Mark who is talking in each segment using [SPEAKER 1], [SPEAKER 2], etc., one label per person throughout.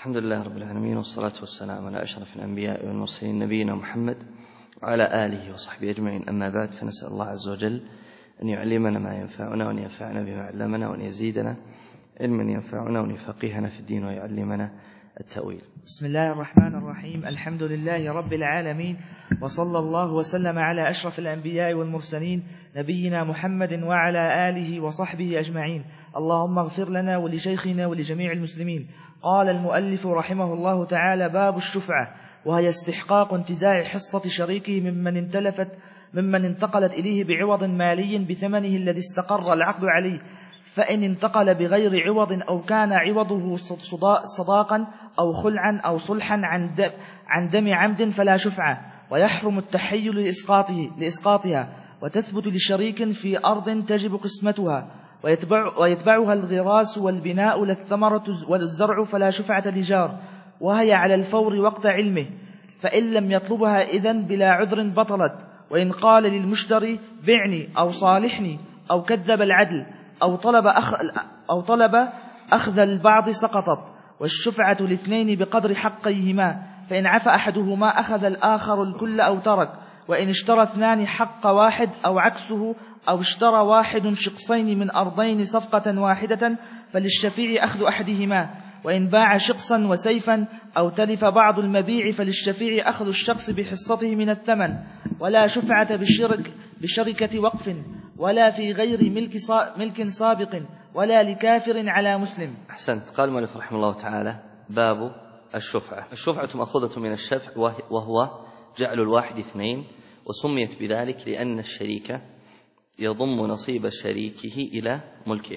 [SPEAKER 1] الحمد لله رب العالمين، والصلاة والسلام على أشرف الأنبياء والمرسلين نبينا محمد وعلى آله وصحبه أجمعين. أما بعد، فنسأل الله عز وجل أن يعلمنا ما ينفعنا، وأن ينفعنا بما علمنا، وأن يزيدنا علما ينفعنا، وأن يفقهنا في الدين، ويعلمنا التأويل.
[SPEAKER 2] بسم الله الرحمن الرحيم. الحمد لله رب العالمين، وصلى الله وسلم على أشرف الأنبياء والمرسلين نبينا محمد وعلى آله وصحبه أجمعين. اللهم اغفر لنا ولشيخنا ولجميع المسلمين. قال المؤلف رحمه الله تعالى: باب الشفعة، وهي استحقاق انتزاع حصة شريكه ممن انتقلت إليه بعوض مالي بثمنه الذي استقر العقد عليه، فإن انتقل بغير عوض أو كان عوضه صداقا أو خلعا أو صلحا عن دم عمد فلا شفعة، ويحرم التحيل لإسقاطها، وتثبت لشريك في أرض تجب قسمتها ويتبعها الغراس والبناء للثمرة والزرع فلا شفعة لجار، وهي على الفور وقت علمه، فإن لم يطلبها إذن بلا عذر بطلت. وإن قال للمشتري بعني أو صالحني أو كذب العدل أو طلب أخذ البعض سقطت، والشفعة الاثنين بقدر حقيهما، فإن عفى أحدهما أخذ الآخر الكل أو ترك. وإن اشترى اثنان حق واحد أو عكسه، أو اشترى واحد شقصين من أرضين صفقة واحدة، فللشفيع أخذ أحدهما. وإن باع شقصا وسيفا أو تلف بعض المبيع، فللشفيع أخذ الشخص بحصته من الثمن، ولا شفعة بشركة وقف، ولا في غير ملك سابق، ولا لكافر على مسلم.
[SPEAKER 1] أحسنت. قال المؤلف رحمه الله تعالى: باب الشفعة. الشفعة مأخوذة من الشفع، وهو جعل الواحد اثنين، وسميت بذلك لأن الشريك يضم نصيب شريكه إلى ملكه.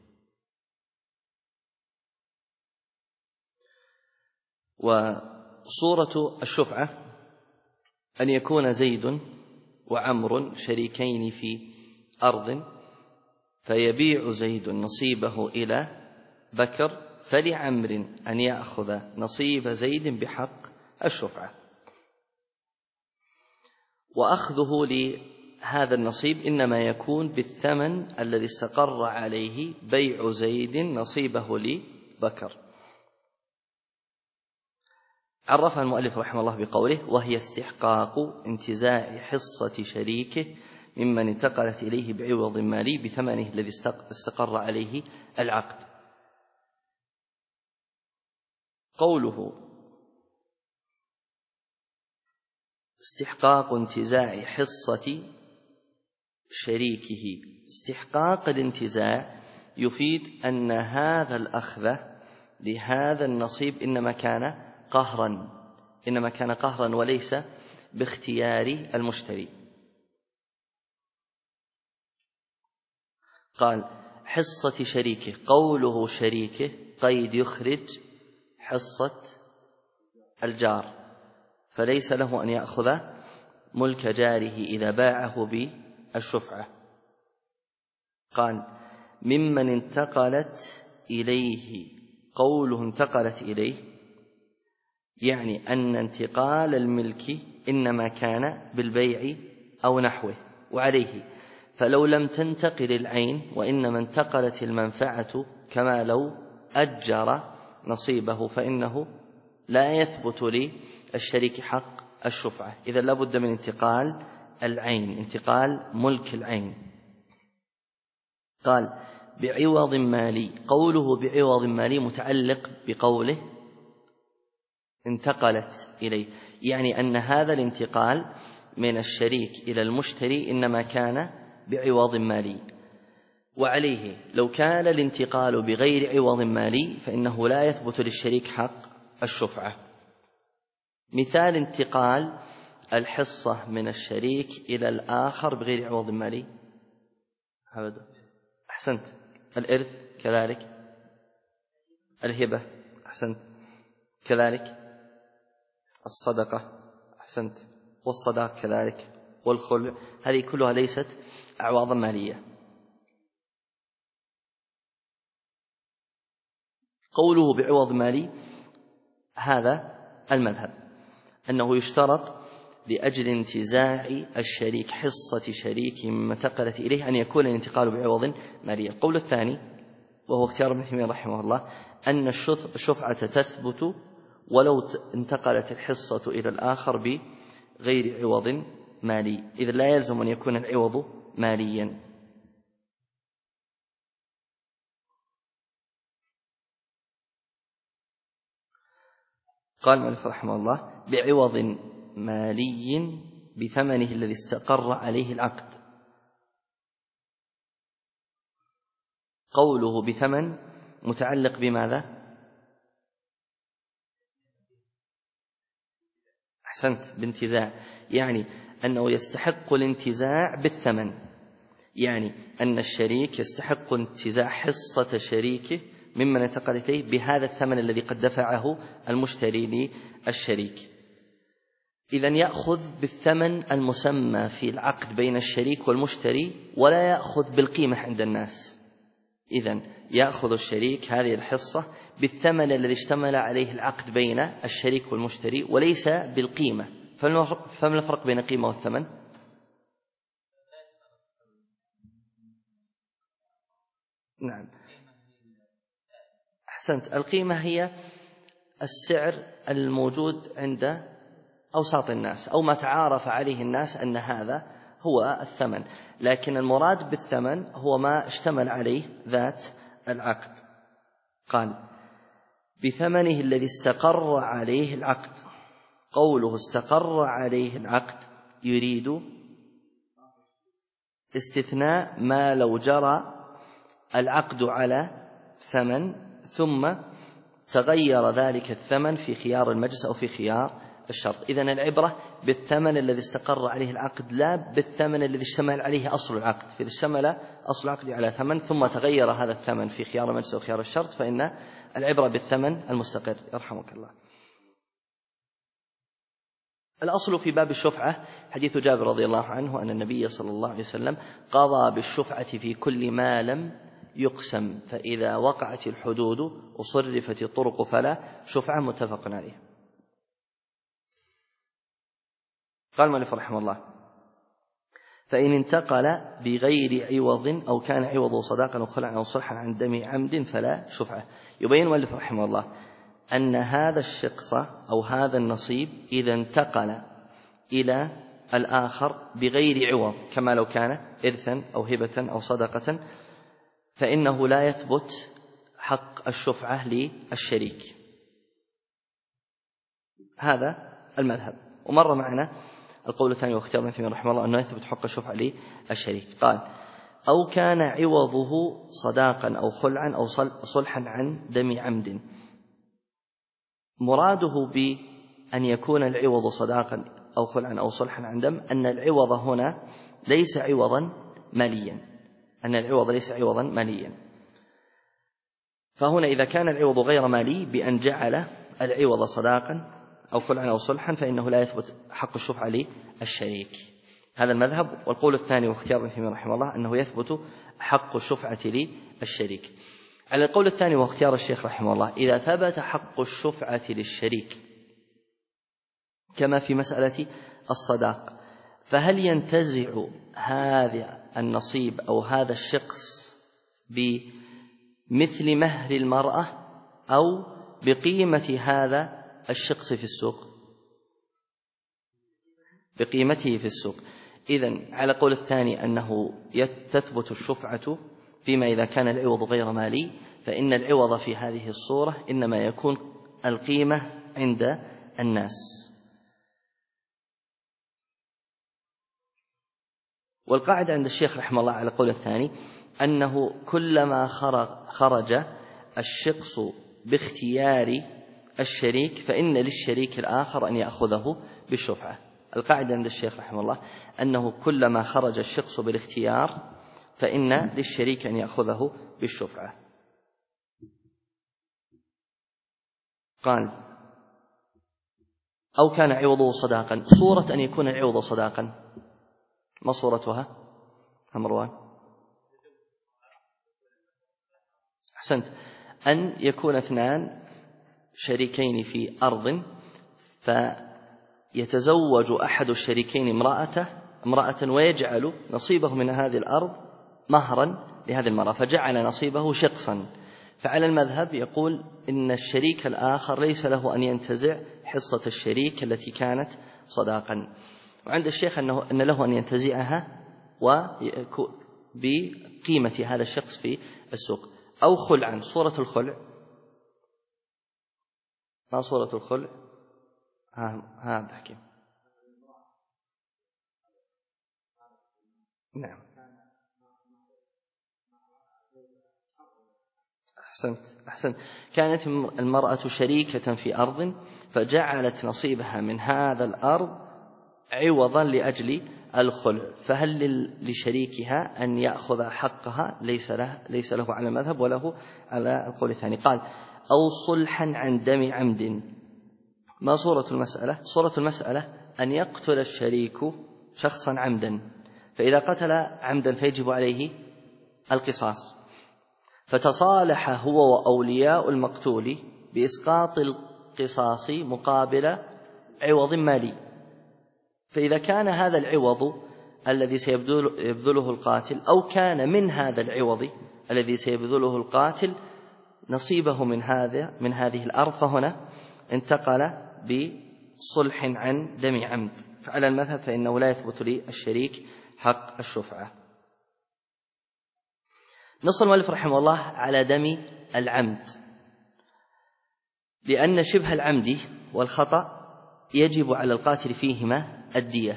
[SPEAKER 1] وصورة الشفعة أن يكون زيد وعمر شريكين في أرض، فيبيع زيد نصيبه إلى بكر، فلعمر أن يأخذ نصيب زيد بحق الشفعة، وأخذه لهذا النصيب إنما يكون بالثمن الذي استقر عليه بيع زيد نصيبه لبكر. عرفها المؤلف رحمه الله بقوله: وهي استحقاق انتزاع حصة شريكه ممن انتقلت إليه بعوض مالي بثمنه الذي استقر عليه العقد. قوله استحقاق انتزاع حصة شريكه، استحقاق الانتزاع يفيد أن هذا الأخذ لهذا النصيب إنما كان قهرا وليس باختيار المشتري. قال حصة شريكه، قوله شريكه قيد يخرج حصة الجار، فليس له أن يأخذ ملك جاره إذا باعه بالشفعة. قال ممن انتقلت إليه، قوله انتقلت إليه يعني أن انتقال الملك إنما كان بالبيع أو نحوه وعليه، فلو لم تنتقل العين وإنما انتقلت المنفعة كما لو أجر نصيبه، فإنه لا يثبت للشريك حق الشفعة. إذا لابد من انتقال العين، انتقال ملك العين. قال بعوض مالي، قوله بعوض مالي متعلق بقوله انتقلت إليه، يعني أن هذا الانتقال من الشريك إلى المشتري إنما كان بعوض مالي، وعليه لو كان الانتقال بغير عوض مالي فإنه لا يثبت للشريك حق الشفعة. مثال انتقال الحصة من الشريك إلى الآخر بغير عوض مالي، أحسنت، الإرث كذلك، الهبة أحسنت كذلك، الصدقة أحسنت، والصداق كذلك، والخلع، هذه كلها ليست أعواضا مالية. قوله بعوض مالي هذا المذهب أنه يشترط لأجل انتزاع الشريك حصة شريك مما انتقلت إليه أن يكون الانتقال بعوض مالي. القول الثاني وهو اختيار ابن تيمية رحمه الله، أن الشفعة تثبت ولو انتقلت الحصة إلى الآخر بغير عوض مالي، إذ لا يلزم أن يكون العوض ماليا. قال المؤلف رحمه الله: بعوض مالي بثمنه الذي استقر عليه العقد. قوله بثمن متعلق بماذا؟ أحسنت، بانتزاع، يعني أنه يستحق الانتزاع بالثمن، يعني أن الشريك يستحق انتزاع حصة شريكه ممن انتقل إليه بهذا الثمن الذي قد دفعه المشتري للشريك. إذن يأخذ بالثمن المسمى في العقد بين الشريك والمشتري ولا يأخذ بالقيمة عند الناس. إذن يأخذ الشريك هذه الحصة بالثمن الذي اشتمل عليه العقد بين الشريك والمشتري وليس بالقيمة. فما الفرق بين القيمة والثمن؟ نعم، أحسنت، القيمة هي السعر الموجود عند أوساط الناس أو ما تعارف عليه الناس أن هذا هو الثمن، لكن المراد بالثمن هو ما اشتمل عليه ذات العقد. قال: بثمنه الذي استقر عليه العقد. قوله استقر عليه العقد يريد استثناء ما لو جرى العقد على ثمن ثم تغير ذلك الثمن في خيار المجلس أو في خيار الشرط. إذن العبرة بالثمن الذي استقر عليه العقد لا بالثمن الذي اشتمل عليه أصل العقد. فإذا اشتمل أصل العقد على ثمن ثم تغير هذا الثمن في خيار المجلس أو خيار الشرط فإن العبرة بالثمن المستقر. يرحمك الله. الأصل في باب الشفعة حديث جابر رضي الله عنه أن النبي صلى الله عليه وسلم قضى بالشفعة في كل ما لم يقسم، فإذا وقعت الحدود وصرفت الطرق فلا شفعة. متفق عليه. قال المؤلف رحمه الله: فإن انتقل بغير عوض أو كان عوضه صداقا أو خلعا أو صلحا عن دم عمد فلا شفعة. يبين المؤلف رحمه الله أن هذا الشقص أو هذا النصيب إذا انتقل إلى الآخر بغير عوض كما لو كان إرثا أو هبة أو صدقة فإنه لا يثبت حق الشفعة للشريك. هذا المذهب. ومر معنا القول الثاني واختيار ابن تيمية رحمه الله أنه يثبت حق الشفعة للشريك. قال: أو كان عوضه صداقا أو خلعا أو صلحا عن دم عمد. مراده بأن يكون العوض صداقا أو خلعا أو صلحا عن دم أن العوض هنا ليس عوضا ماليا، فهنا إذا كان العوض غير مالي بأن جعل العوض صداقا أو خلعا أو صلحا فإنه لا يثبت حق الشفعة للشريك. هذا المذهب. والقول الثاني واختيار ابن تيمية رحمه الله أنه يثبت حق الشفعة للشريك. على القول الثاني واختيار الشيخ رحمه الله إذا ثبت حق الشفعة للشريك كما في مسألة الصداق فهل ينتزع هذا النصيب أو هذا الشخص بمثل مهر المرأة أو بقيمة هذا الشخص في السوق؟ بقيمته في السوق. إذن على قول الثاني أنه تثبت الشفعة فيما إذا كان العوض غير مالي، فإن العوض في هذه الصورة إنما يكون القيمة عند الناس. والقاعدة عند الشيخ رحمه الله على قول الثاني أنه كلما خرج الشخص باختيار الشريك فإن للشريك الآخر أن يأخذه بالشفعة. القاعدة عند الشيخ رحمه الله أنه كلما خرج الشخص بالاختيار فإن للشريك أن يأخذه بالشفعة. قال: أو كان عوضه صداقا. صورة أن يكون العوض صداقا ما صورتها؟ مروان أحسنت. أن يكون اثنان شريكين في أرض فيتزوج أحد الشريكين امرأة ويجعل نصيبه من هذه الأرض مهرا لهذه المرأة، فجعل نصيبه شقصا فعلى المذهب يقول إن الشريك الآخر ليس له أن ينتزع حصة الشريك التي كانت صداقا، وعند الشيخ أن له أن ينتزعها بقيمة هذا الشخص في السوق. أو خلعا. صورة الخلع، ما صورة الخلع؟ عبد الحكيم. نعم أحسنت. كانت المرأة شريكة في أرض فجعلت نصيبها من هذا الأرض عوضا لأجل الخلع، فهل لشريكها أن يأخذ حقها؟ ليس له على المذهب وله على القول الثاني. قال أو صلحا عن دم عمد. ما صورة المسألة؟ صورة المسألة أن يقتل الشريك شخصا عمدا، فإذا قتل عمدا فيجب عليه القصاص، فتصالح هو وأولياء المقتول بإسقاط القصاص مقابل عوض مالي. فإذا كان هذا العوض الذي سيبذله القاتل أو كان من هذا العوض الذي سيبذله القاتل نصيبه من هذه الأرض، فهنا انتقل بصلح عن دم عمد. فعلى المذهب فإنه لا يثبت للشريك حق الشفعة. نص المؤلف رحمه الله على دم العمد، لأن شبه العمد والخطأ يجب على القاتل فيهما الدية،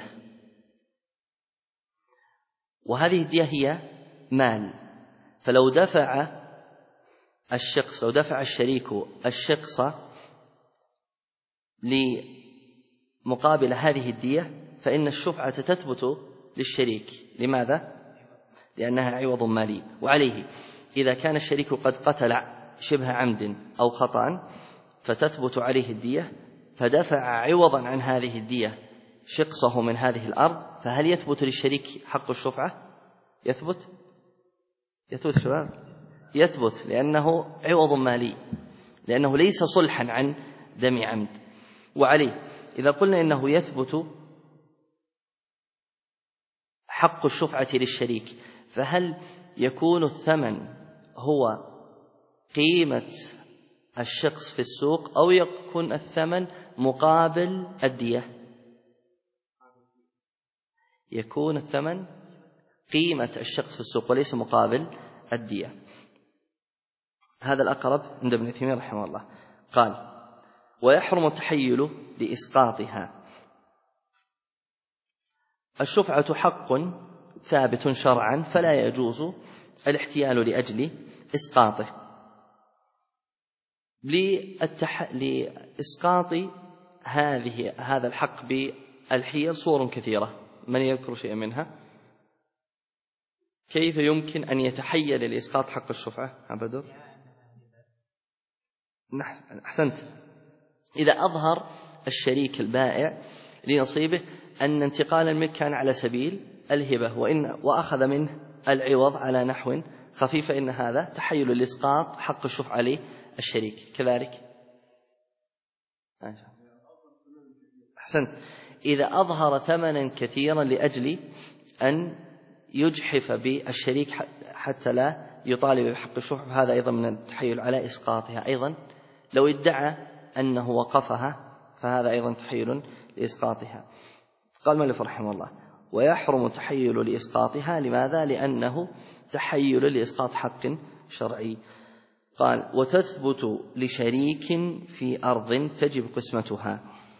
[SPEAKER 1] وهذه الدية هي مال. فلو دفع الشريك الشخص لمقابل هذه الدية فإن الشفعة تثبت للشريك. لماذا؟ لأنها عوض مالي. وعليه إذا كان الشريك قد قتل شبه عمد أو خطأ فتثبت عليه الدية، فدفع عوضا عن هذه الدية شقصه من هذه الأرض، فهل يثبت للشريك حق الشفعة؟ يثبت شباب؟ يثبت، لأنه عوض مالي، لأنه ليس صلحا عن دم عمد. وعليه إذا قلنا إنه يثبت حق الشفعة للشريك، فهل يكون الثمن هو قيمة الشخص في السوق أو يكون الثمن مقابل الدية؟ يكون الثمن قيمة الشخص في السوق وليس مقابل الدية. هذا الأقرب عند ابن تيمية رحمه الله. قال ويحرم التحيل لإسقاطها. الشفعة حق ثابت شرعا فلا يجوز الاحتيال لأجل إسقاطه. لإسقاط هذا الحق بالحيل صور كثيرة، من يذكر شيئا منها؟ كيف يمكن أن يتحيل لإسقاط حق الشفعة؟ عبدو أحسنت. إذا أظهر الشريك البائع لنصيبه أن انتقال الملك كان على سبيل الهبة وأخذ منه العوض على نحو خفيف، إن هذا تحيل لإسقاط حق الشفعة للشريك. كذلك أحسنت. إذا أظهر ثمنا كثيرا لأجل أن يجحف بالشريك حتى لا يطالب بحق الشفعة، هذا أيضا من التحيل على إسقاطها. أيضا لو ادعى أنه وقفها فهذا أيضا تحيل لإسقاطها. قال المؤلف رحمه الله ويحرم التحيل لإسقاطها. لماذا؟ لأنه تحيل لإسقاط حق شرعي. قال وتثبت لشريك في أرض تجب قسمتها.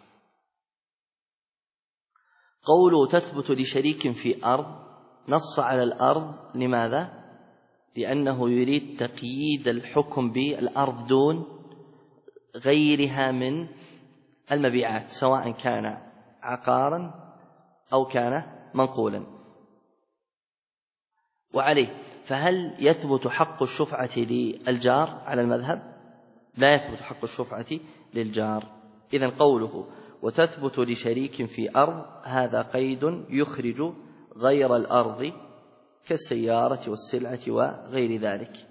[SPEAKER 1] قوله تثبت لشريك في أرض نص على الأرض. لماذا؟ لأنه يريد تقييد الحكم بالأرض دون غيرها من المبيعات، سواء كان عقارا أو كان منقولا. وعليه فهل يثبت حق الشفعة للجار؟ على المذهب لا يثبت حق الشفعة للجار. إذن قوله وتثبت لشريك في أرض هذا قيد يخرج غير الأرض كالسيارة والسلعة وغير ذلك.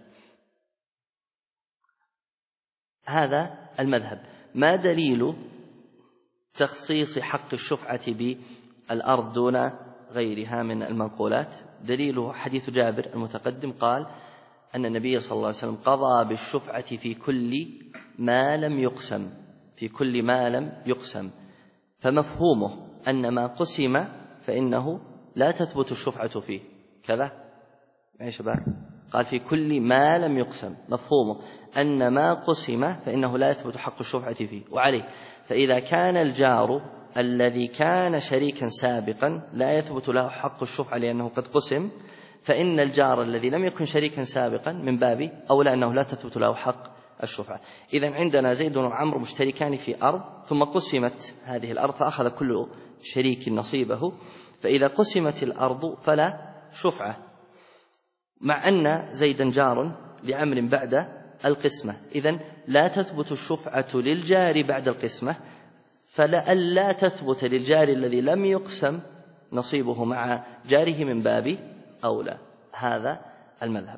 [SPEAKER 1] هذا المذهب. ما دليل تخصيص حق الشفعة بالأرض دون غيرها من المنقولات؟ دليله حديث جابر المتقدم، قال أن النبي صلى الله عليه وسلم قضى بالشفعة في كل ما لم يقسم، في كل ما لم يقسم، فمفهومه أن ما قسم فإنه لا تثبت الشفعة فيه كذا يا شباب. قال في كل ما لم يقسم، مفهومه أن ما قسم فإنه لا يثبت حق الشفعة فيه. وعليه فإذا كان الجار الذي كان شريكا سابقا لا يثبت له حق الشفعة لأنه قد قسم، فإن الجار الذي لم يكن شريكا سابقا من باب أولى أنه لا تثبت له حق الشفعة. إذن عندنا زيد وعمرو مشتركان في أرض، ثم قسمت هذه الأرض فأخذ كل شريك نصيبه، فإذا قسمت الأرض فلا شفعة، مع أن زيدا جار لعمر بعد القسمة. إذن لا تثبت الشفعة للجار بعد القسمة، فلألا تثبت للجار الذي لم يقسم نصيبه مع جاره من باب أولى. هذا المذهب.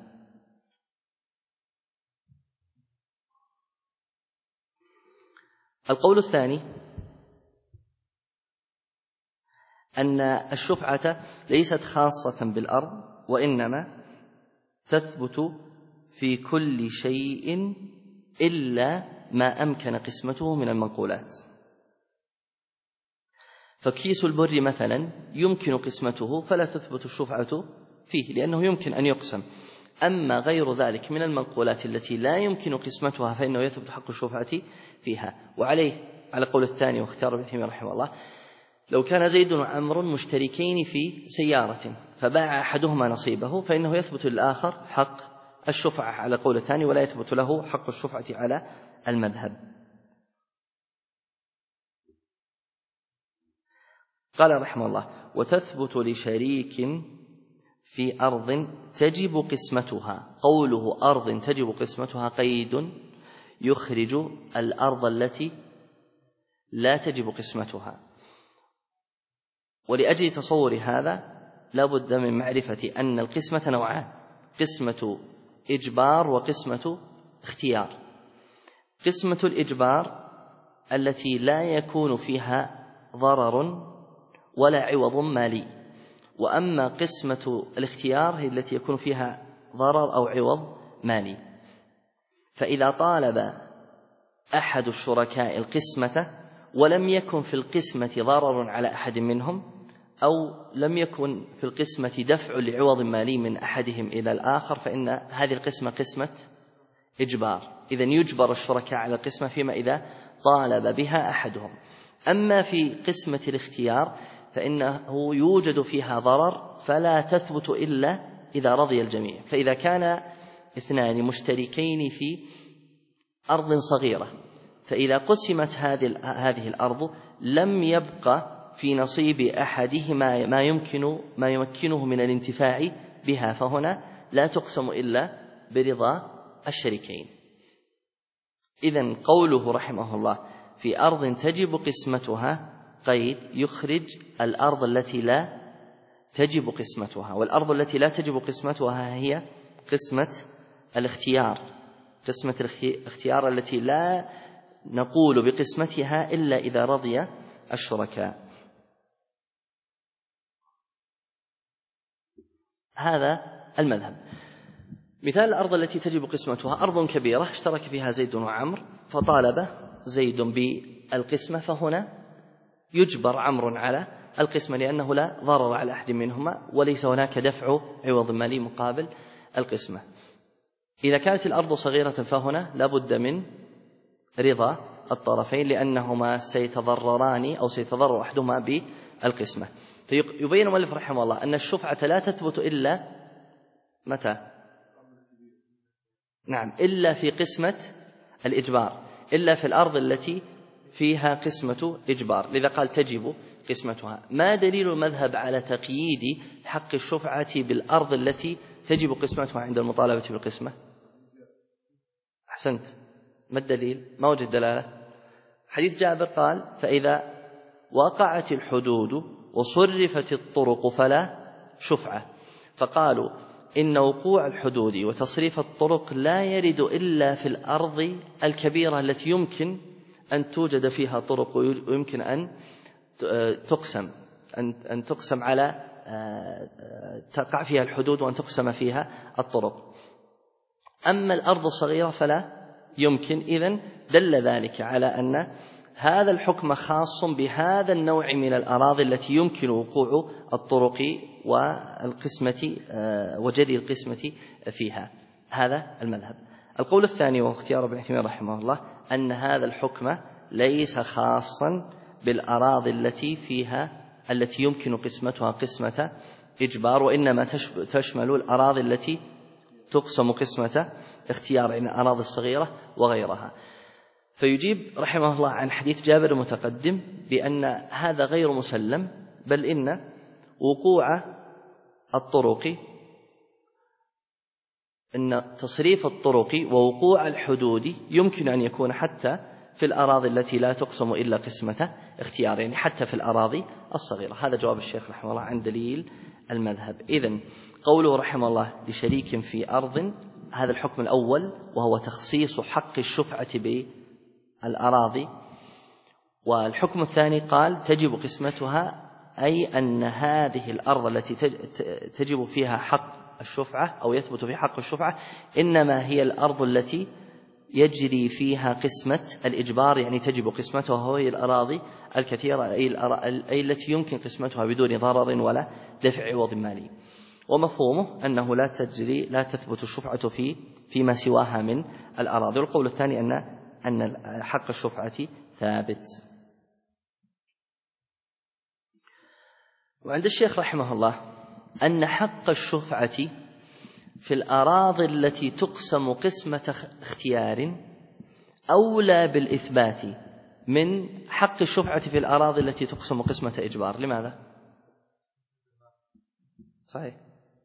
[SPEAKER 1] القول الثاني أن الشفعة ليست خاصة بالأرض، وإنما تثبت في كل شيء إلا ما أمكن قسمته من المنقولات. فكيس البر مثلا يمكن قسمته فلا تثبت الشفعة فيه لأنه يمكن أن يقسم، أما غير ذلك من المنقولات التي لا يمكن قسمتها فإنه يثبت حق الشفعة فيها. وعليه على قول الثاني واختار ابن تيمية رحمه الله، لو كان زيد وعمر مشتركين في سيارة فباع أحدهما نصيبه فإنه يثبت للآخر حق الشفعة على قول الثاني، ولا يثبت له حق الشفعة على المذهب. قال رحمه الله: وتثبت لشريك في أرض تجب قسمتها. قوله أرض تجب قسمتها قيد يخرج الأرض التي لا تجب قسمتها. ولأجل تصور هذا لا بد من معرفة أن القسمة نوعان: قسمة إجبار وقسمة اختيار. قسمة الإجبار التي لا يكون فيها ضرر ولا عوض مالي، وأما قسمة الاختيار هي التي يكون فيها ضرر أو عوض مالي. فإذا طالب أحد الشركاء القسمة ولم يكن في القسمة ضرر على أحد منهم، أو لم يكن في القسمة دفع لعوض مالي من أحدهم إلى الآخر، فإن هذه القسمة قسمة إجبار. إذن يجبر الشركاء على القسمة فيما إذا طالب بها أحدهم. أما في قسمة الاختيار فإنه يوجد فيها ضرر فلا تثبت إلا إذا رضي الجميع. فإذا كان اثنان مشتركين في أرض صغيرة، فإذا قسمت هذه الأرض لم يبقى في نصيب أحدهما ما يمكنه من الانتفاع بها، فهنا لا تقسم إلا برضا الشريكين. إذن قوله رحمه الله في أرض تجب قسمتها قيد يخرج الأرض التي لا تجب قسمتها. والأرض التي لا تجب قسمتها هي قسمة الاختيار. قسمة الاختيار التي لا نقول بقسمتها إلا إذا رضي الشركاء. هذا المذهب. مثال الأرض التي تجب قسمتها: أرض كبيرة اشترك فيها زيد وعمر، فطالب زيد بالقسمة، فهنا يجبر عمرو على القسمة لأنه لا ضرر على أحد منهما وليس هناك دفع عوض مالي مقابل القسمة. إذا كانت الأرض صغيرة فهنا لا بد من رضا الطرفين لأنهما سيتضرران أو سيتضرر أحدهما بالقسمة. فيبين المؤلف رحمه الله أن الشفعة لا تثبت إلا متى؟ نعم، إلا في قسمة الإجبار، إلا في الأرض التي فيها قسمة إجبار، لذا قال تجب قسمتها. ما دليل المذهب على تقييد حق الشفعة بالأرض التي تجب قسمتها عند المطالبة بالقسمة؟ أحسنت، ما الدليل؟ ما وجد دلالة. حديث جابر قال: فإذا وقعت الحدود وصرفت الطرق فلا شفعة. فقالوا إن وقوع الحدود وتصريف الطرق لا يرد إلا في الأرض الكبيرة التي يمكن أن توجد فيها طرق ويمكن أن تقسم على تقع فيها الحدود وأن تقسم فيها الطرق. أما الأرض الصغيرة فلا يمكن. إذن دل ذلك على أن هذا الحكم خاص بهذا النوع من الأراضي التي يمكن وقوع الطرق والقسمة وجري القسمة فيها. هذا المذهب. القول الثاني واختيار ابن عثيمين رحمه الله أن هذا الحكم ليس خاصا بالأراضي التي يمكن قسمتها قسمة إجبار، وإنما تشمل الأراضي التي تقسم قسمة اختيار، يعني الأراضي الصغيرة وغيرها. فيجيب رحمه الله عن حديث جابر المتقدم بأن هذا غير مسلم، بل إن وقوع الطرق، إن تصريف الطرق ووقوع الحدود يمكن أن يكون حتى في الأراضي التي لا تقسم إلا قسمة اختيار، يعني حتى في الأراضي الصغيرة. هذا جواب الشيخ رحمه الله عن دليل المذهب. إذن قوله رحمه الله لشريك في أرض، هذا الحكم الأول وهو تخصيص حق الشفعة بالأراضي. والحكم الثاني قال تجب قسمتها، أي أن هذه الأرض التي تجب فيها حق الشفعة أو يثبت في حق الشفعة إنما هي الأرض التي يجري فيها قسمة الإجبار، يعني تجب قسمتها، وهي الأراضي الكثيرة أي التي يمكن قسمتها بدون ضرر ولا دفع عوض مالي. ومفهومه أنه لا تثبت الشفعة فيما سواها من الأراضي. والقول الثاني أن حق الشفعة ثابت. وعند الشيخ رحمه الله أن حق الشفعة في الأراضي التي تقسم قسمة اختيار أولى بالإثبات من حق الشفعة في الأراضي التي تقسم قسمة إجبار. لماذا؟ صحيح.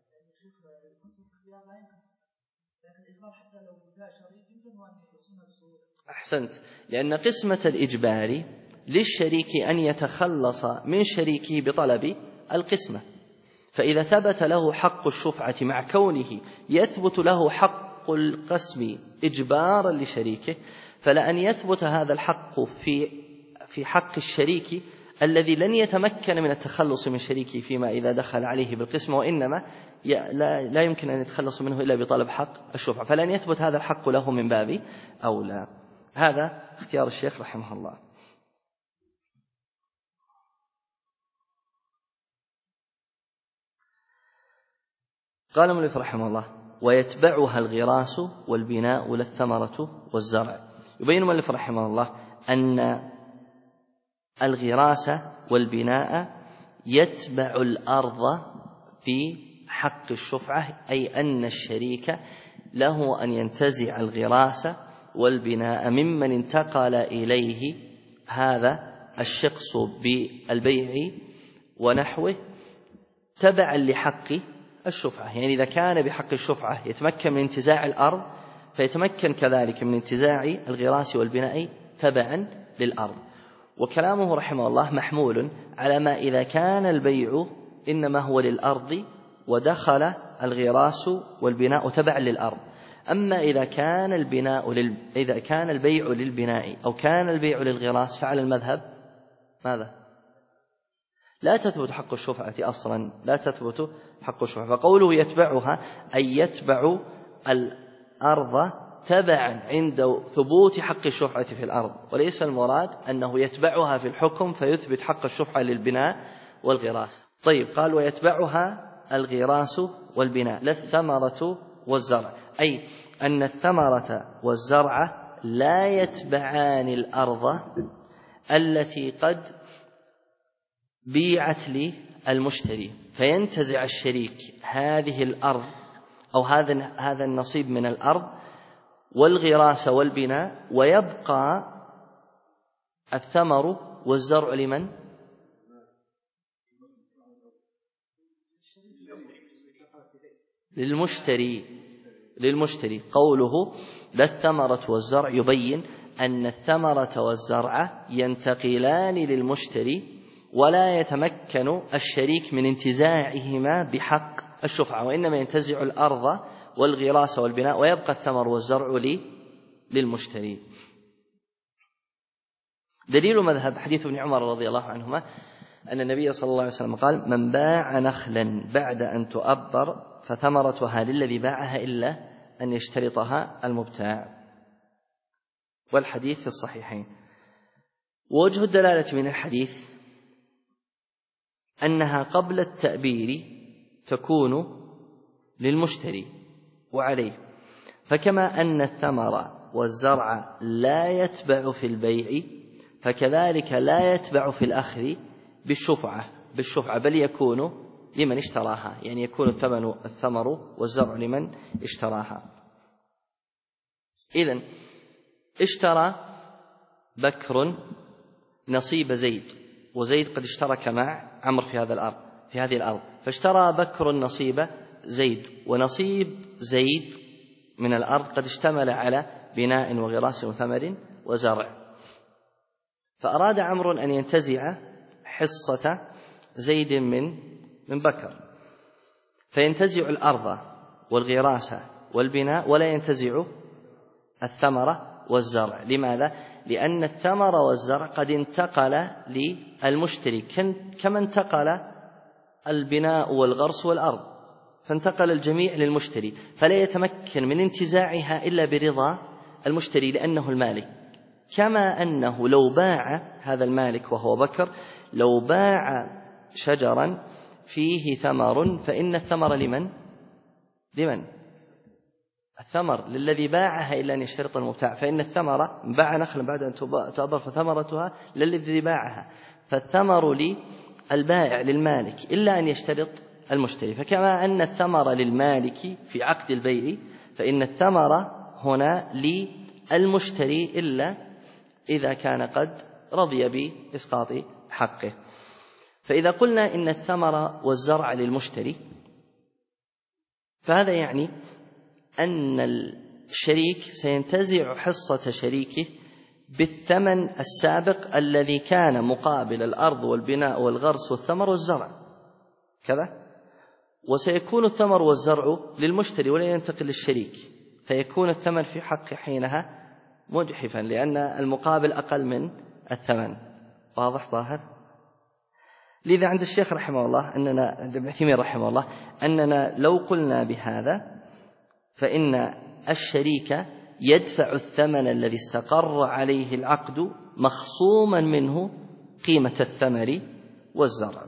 [SPEAKER 1] أحسنت، لأن قسمة الإجبار للشريك أن يتخلص من شريكه بطلب القسمة، فإذا ثبت له حق الشفعة مع كونه يثبت له حق القسم إجبارا لشريكه، فلأن يثبت هذا الحق في حق الشريك الذي لن يتمكن من التخلص من شريكه فيما إذا دخل عليه بالقسمة، وإنما لا يمكن أن يتخلص منه إلا بطلب حق الشفعة، فلأن يثبت هذا الحق له من باب أولى. هذا اختيار الشيخ رحمه الله. قال المؤلف رحمه الله ويتبعها الغراس والبناء لا الثمرة والزرع. يبين المؤلف رحمه الله أن الغراس والبناء يتبع الأرض في حق الشفعة، أي أن الشريك له أن ينتزع الغراس والبناء ممن انتقل إليه هذا الشخص بالبيع ونحوه تبعا لحق الشفعة. يعني إذا كان بحق الشفعة يتمكن من انتزاع الأرض، فيتمكن كذلك من انتزاع الغراس والبناء تبعا للأرض. وكلامه رحمه الله محمول على ما إذا كان البيع إنما هو للأرض ودخل الغراس والبناء تبعا للأرض. أما إذا كان البيع للبناء أو كان البيع للغراس فعلى المذهب ماذا؟ لا تثبت حق الشفعة أصلا، لا تثبت حق الشفعة. فقوله يتبعها أي يتبع الأرض تبعا عند ثبوت حق الشفعة في الأرض، وليس المراد أنه يتبعها في الحكم فيثبت حق الشفعة للبناء والغراس. طيب، قال ويتبعها الغراس والبناء لا الثمرة والزرع، أي أن الثمرة والزرع لا يتبعان الأرض التي قد بيعت للمشتري، فينتزع الشريك هذه الأرض أو هذا النصيب من الأرض والغراس والبناء، ويبقى الثمر والزرع لمن؟ للمشتري. قوله لا الثمرة والزرع يبين أن الثمرة والزرع ينتقلان للمشتري، ولا يتمكن الشريك من انتزاعهما بحق الشفعة، وإنما ينتزع الأرض والغراس والبناء ويبقى الثمر والزرع للمشتري. دليل مذهب حديث ابن عمر رضي الله عنهما أن النبي صلى الله عليه وسلم قال من باع نخلا بعد أن تؤبر فثمرتها للذي باعها إلا أن يشترطها المبتاع، والحديث في الصحيحين. ووجه الدلالة من الحديث أنها قبل التأبير تكون للمشتري وعليه، فكما أن الثمر والزرع لا يتبع في البيع فكذلك لا يتبع في الأخذ بالشفعة بل يكون لمن اشتراها، يعني يكون الثمر والزرع لمن اشتراها. إذن اشترى بكر نصيب زيد، وزيد قد اشترك مع عمرو في هذه الأرض، فاشترى بكر نصيب زيد، ونصيب زيد من الأرض قد اشتمل على بناء وغراس وثمر وزرع، فأراد عمرو أن ينتزع حصة زيد من بكر، فينتزع الأرض والغراس والبناء ولا ينتزع الثمرة والزرع. لماذا؟ لأن الثمر والزرع قد انتقل للمشتري كما انتقل البناء والغرس والأرض، فانتقل الجميع للمشتري، فلا يتمكن من انتزاعها إلا برضا المشتري لأنه المالك. كما أنه لو باع هذا المالك وهو بكر، لو باع شجرا فيه ثمر فإن الثمر لمن؟ الثمر للذي باعها إلا أن يشترط المبتاع، فإن الثمرة باع نخلا بعد أن تؤبر فثمرتها للذي باعها، فالثمر للبائع للمالك إلا أن يشترط المشتري. فكما أن الثمر للمالك في عقد البيع فإن الثمر هنا للمشتري إلا إذا كان قد رضي بإسقاط حقه. فإذا قلنا إن الثمر والزرع للمشتري فهذا يعني أن الشريك سينتزع حصة شريكه بالثمن السابق الذي كان مقابل الأرض والبناء والغرس والثمر والزرع كذا، وسيكون الثمر والزرع للمشتري ولا ينتقل للشريك، فيكون الثمن في حق حينها مجحفا لأن المقابل أقل من الثمن. واضح ظاهر؟ لذا عند الشيخ رحمه الله عند ابن عثيمين رحمه الله أننا لو قلنا بهذا فإن الشريك يدفع الثمن الذي استقر عليه العقد مخصوما منه قيمة الثمر والزرع.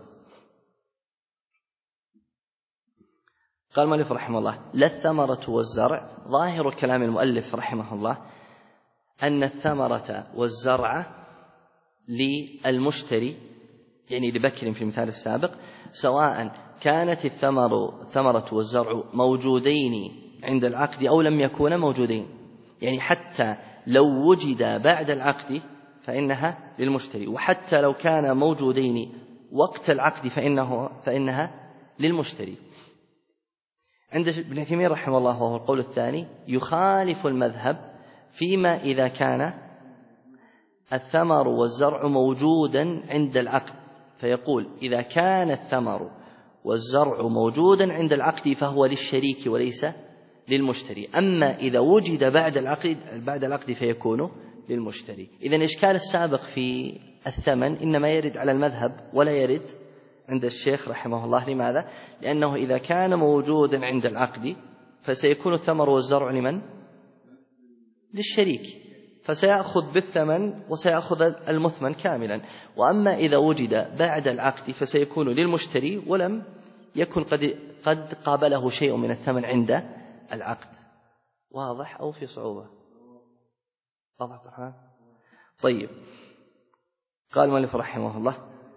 [SPEAKER 1] قال المؤلف رحمه الله: لا الثمرة والزرع. ظاهر كلام المؤلف رحمه الله أن الثمرة والزرع للمشتري، يعني لبكر في المثال السابق، سواء كانت الثمرة والزرع موجودين عند العقد أو لم يكونا موجودين، يعني حتى لو وجد بعد العقد فإنها للمشتري، وحتى لو كان موجودين وقت العقد فإنها للمشتري. عند ابن عثيمين رحمه الله وهو القول الثاني يخالف المذهب فيما إذا كان الثمر والزرع موجودا عند العقد، فيقول إذا كان الثمر والزرع موجودا عند العقد فهو للشريك وليس للمشتري، أما إذا وجد بعد العقد فيكون للمشتري. إذن الإشكال السابق في الثمن إنما يرد على المذهب ولا يرد عند الشيخ رحمه الله. لماذا؟ لأنه إذا كان موجودا عند العقد فسيكون الثمر والزرع لمن؟ للشريك، فسيأخذ بالثمن وسيأخذ المثمن كاملا. وأما إذا وجد بعد العقد فسيكون للمشتري ولم يكن قد قابله شيء من الثمن عند العقد. واضح أو في صعوبة؟ واضح عبد الرحمن؟ طيب. قال المؤلف رحمه الله: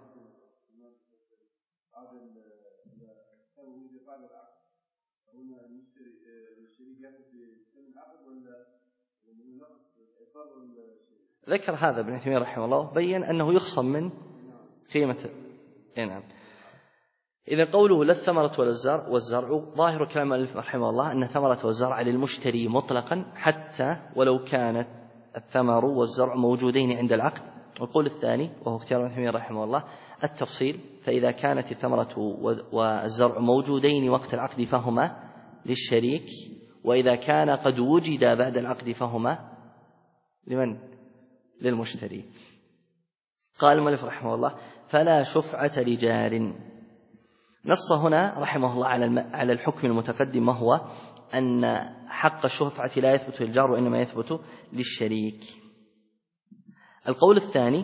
[SPEAKER 1] ذكر هذا ابن عثيمين رحمه الله، بين أنه يخصم من قيمة. نعم. إذا قوله لا الثمرة ولا والزرع، ظاهر كلام المؤلف رحمه الله أن الثمرة والزرع للمشتري مطلقا حتى ولو كانت الثمر والزرع موجودين عند العقد. والقول الثاني وهو اختيار ابن عثيمين رحمه الله التفصيل، فإذا كانت الثمرة والزرع موجودين وقت العقد فهما للشريك، وإذا كان قد وجد بعد العقد فهما لمن؟ للمشتري. قال المؤلف رحمه الله: فلا شفعة لجار. نص هنا رحمه الله على الحكم المتقدم وهو أن حق الشفعة لا يثبت للجار وإنما يثبت للشريك. القول الثاني،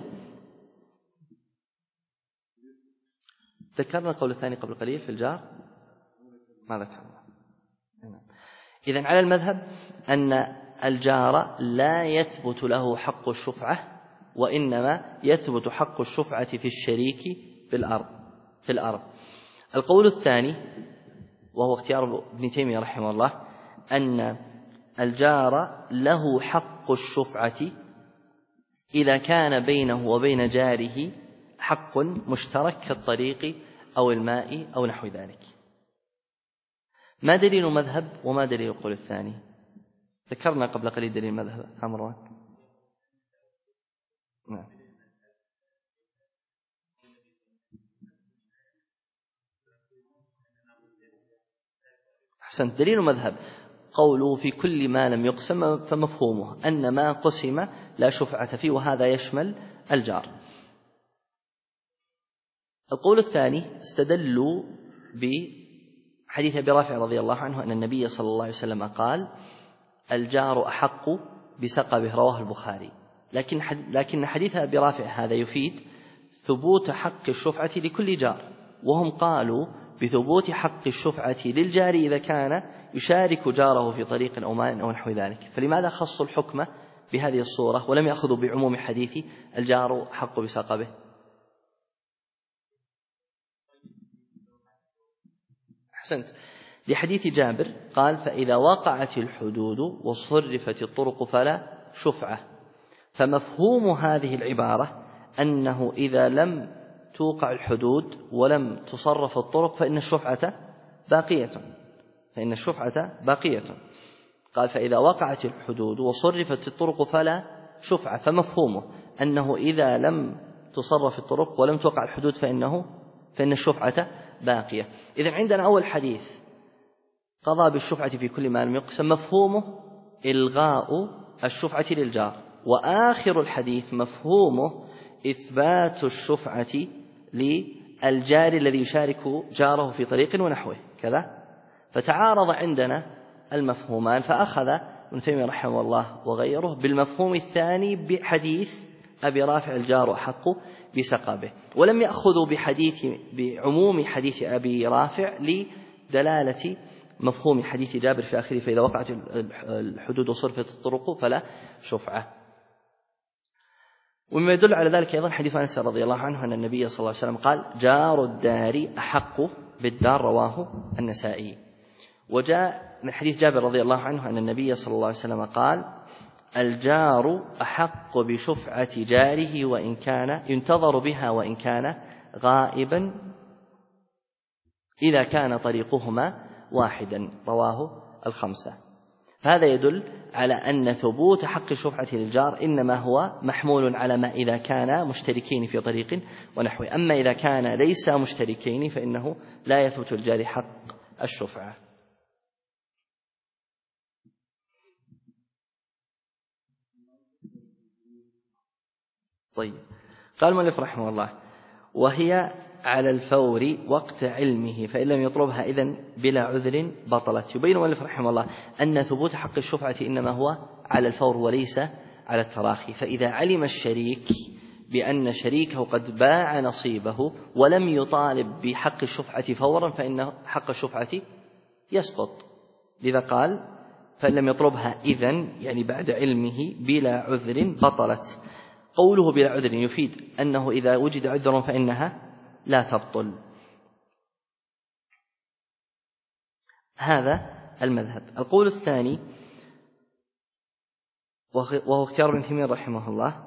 [SPEAKER 1] ذكرنا القول الثاني قبل قليل في الجار، ما ذكرنا. إذن على المذهب أن الجار لا يثبت له حق الشفعة، وإنما يثبت حق الشفعة في الشريك في الأرض. القول الثاني وهو اختيار ابن تيمية رحمه الله أن الجار له حق الشفعة إذا كان بينه وبين جاره حق مشترك كالطريق أو الماء أو نحو ذلك. ما دليل المذهب وما دليل القول الثاني؟ ذكرنا قبل قليل دليل المذهب مروان. نعم. أحسنت. دليل المذهب قوله في كل ما لم يقسم فمفهومه أن ما قسم لا شفعة فيه، وهذا يشمل الجار. القول الثاني استدلوا بحديث أبي رافع رضي الله عنه أن النبي صلى الله عليه وسلم قال الجار أحق بسقبه، رواه البخاري. لكن حديث أبي رافع هذا يفيد ثبوت حق الشفعة لكل جار، وهم قالوا بثبوت حق الشفعة للجار إذا كان يشارك جاره في طريق أو ماء أو نحو ذلك. فلماذا خصوا الحكم بهذه الصورة ولم يأخذوا بعموم حديث الجار حق بسقبه؟ أحسنت. لحديث جابر قال فإذا وقعت الحدود وصرفت الطرق فلا شفعة. فمفهوم هذه العبارة أنه إذا لم توقع الحدود ولم تصرف الطرق فإن الشفعة باقية. قال فإذا وقعت الحدود وصرفت الطرق فلا شفعة، فمفهومه أنه إذا لم تصرف الطرق ولم توقع الحدود فإن الشفعة باقية. إذن عندنا أول حديث قضى بالشفعة في كل ما لم يقسم، مفهومه إلغاء الشفعة للجار، وآخر الحديث مفهومه إثبات الشفعة للجار الذي يشارك جاره في طريق ونحوه كذا. فتعارض عندنا المفهومان، فأخذ ابن تيمية رحمه الله وغيره بالمفهوم الثاني بحديث أبي رافع الجار أحق بسقبه، ولم يأخذوا بعموم حديث أبي رافع لدلالة مفهوم حديث جابر في آخره فإذا وقعت الحدود وصرفت الطرق فلا شفعة. ومما يدل على ذلك أيضا حديث أنس رضي الله عنه أن النبي صلى الله عليه وسلم قال جار الدار أحق بالدار، رواه النسائي. وجاء من حديث جابر رضي الله عنه أن النبي صلى الله عليه وسلم قال الجار أحق بشفعة جاره وإن كان ينتظر بها وإن كان غائبا إذا كان طريقهما واحدا، رواه الخمسة. فهذا يدل على أن ثبوت حق الشفعة للجار إنما هو محمول على ما إذا كان مشتركين في طريق ونحوه، أما إذا كان ليس مشتركين فإنه لا يثبت للجار حق الشفعة. طيب، قال المؤلف رحمه الله وهي على الفور وقت علمه فإن لم يطلبها إذن بلا عذر بطلت. يبين المؤلف رحمه الله أن ثبوت حق الشفعة إنما هو على الفور وليس على التراخي. فإذا علم الشريك بأن شريكه قد باع نصيبه ولم يطالب بحق الشفعة فورا فإن حق الشفعة يسقط. لذا قال فإن لم يطلبها إذن يعني بعد علمه بلا عذر بطلت. قوله بلا عذر يفيد أنه إذا وجد عذر فإنها لا تبطل. هذا المذهب. القول الثاني وهو اختيار ابن تيمية رحمه الله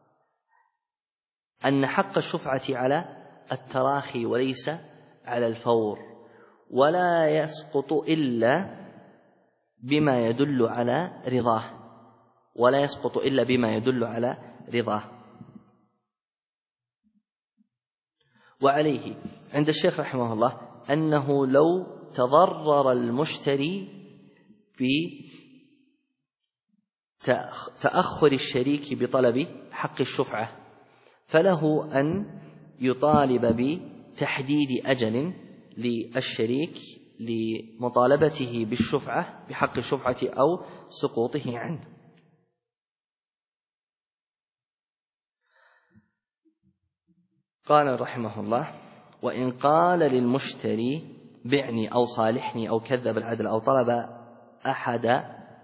[SPEAKER 1] أن حق الشفعة على التراخي وليس على الفور، ولا يسقط إلا بما يدل على رضاه، وعليه عند الشيخ رحمه الله أنه لو تضرر المشتري بتأخر الشريك بطلب حق الشفعة فله أن يطالب بتحديد أجل للشريك لمطالبته بالشفعة بحق الشفعة أو سقوطه عنه. قال رحمه الله: وإن قال للمشتري بعني أو صالحني أو كذب العدل أو طلب أحد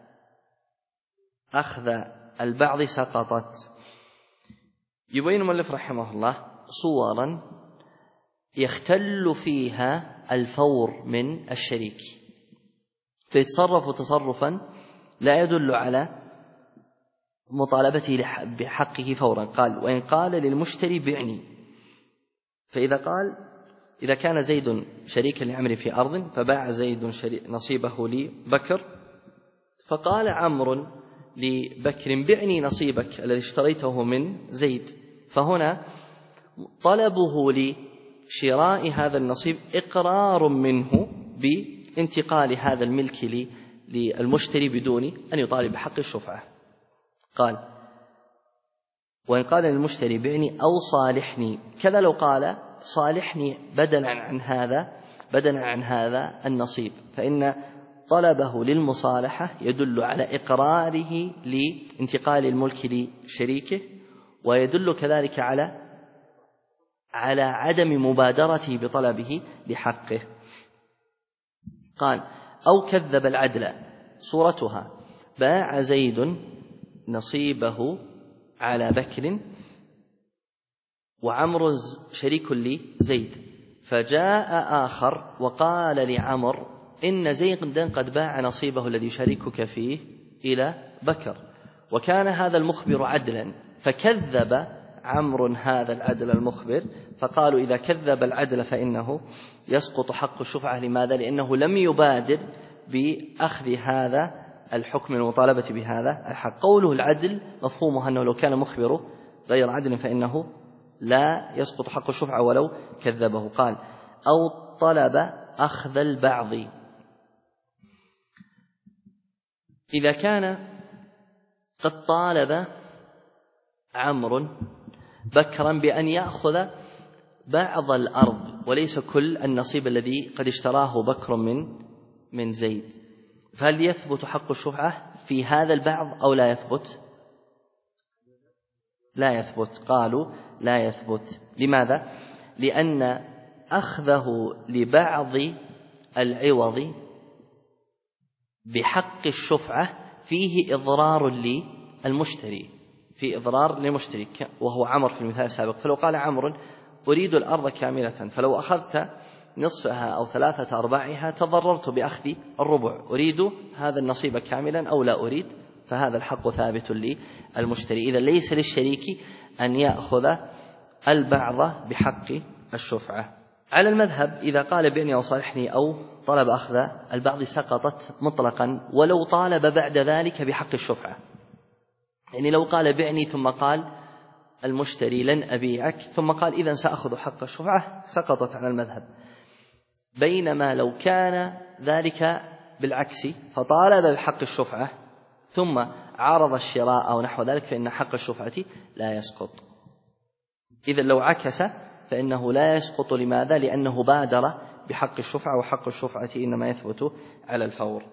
[SPEAKER 1] أخذ البعض سقطت. يبين المؤلف رحمه الله صورا يختل فيها الفور من الشريك، فيتصرف تصرفا لا يدل على مطالبته بحقه فورا. قال: وإن قال للمشتري بعني، إذا كان زيد شريكا لعمرو في أرض فباع زيد نصيبه لبكر، فقال عمرو لبكر: بعني نصيبك الذي اشتريته من زيد، فهنا طلبه لشراء هذا النصيب إقرار منه بانتقال هذا الملك للمشتري بدون أن يطالب بحق الشفعة. قال: وإن قال للمشتري بعني أو صالحني، كذا لو قال صالحني بدلا عن هذا النصيب، فإن طلبه للمصالحة يدل على إقراره لانتقال الملك لشريكه، ويدل كذلك على عدم مبادرته بطلبه لحقه. قال: أو كذب العدل، صورتها باع زيد نصيبه على بكر وعمر شريك لزيد، فجاء آخر وقال لعمر: إن زيدا قد باع نصيبه الذي يشاركك فيه إلى بكر، وكان هذا المخبر عدلا، فكذب عمرو هذا العدل المخبر، فقالوا إذا كذب العدل فإنه يسقط حق الشفعة. لماذا؟ لأنه لم يبادر بأخذ هذا الحكم المطالبة بهذا الحق. قوله العدل مفهومها أنه لو كان مخبره غير عدل فإنه لا يسقط حق الشفعة ولو كذبه. قال: أو طلب أخذ البعض، إذا كان قد طالب عمرو بكرا بأن يأخذ بعض الأرض وليس كل النصيب الذي قد اشتراه بكر من زيد، فهل يثبت حق الشفعة في هذا البعض أو لا يثبت؟ لا يثبت. قالوا لا يثبت. لماذا؟ لأن أخذه لبعض العوض بحق الشفعة فيه إضرار للمشتري، وهو عمر في المثال السابق. فلو قال عمرو: أريد الأرض كاملة، فلو أخذت نصفها أو 3/4 تضررت بأخذ الربع، أريد هذا النصيب كاملا أو لا أريد، فهذا الحق ثابت للمشتري. إذا ليس للشريك أن يأخذ البعض بحق الشفعة. على المذهب إذا قال بعني أو صالحني أو طلب أخذ البعض سقطت مطلقا، ولو طالب بعد ذلك بحق الشفعة. يعني لو قال بعني ثم قال المشتري لن أبيعك، ثم قال إذن سأخذ حق الشفعة، سقطت على المذهب. بينما لو كان ذلك بالعكس فطالب بحق الشفعة ثم عارض الشراء أو نحو ذلك فإن حق الشفعة لا يسقط. إذن لو عكس فإنه لا يسقط. لماذا؟ لأنه بادر بحق الشفعة، وحق الشفعة إنما يثبت على الفور.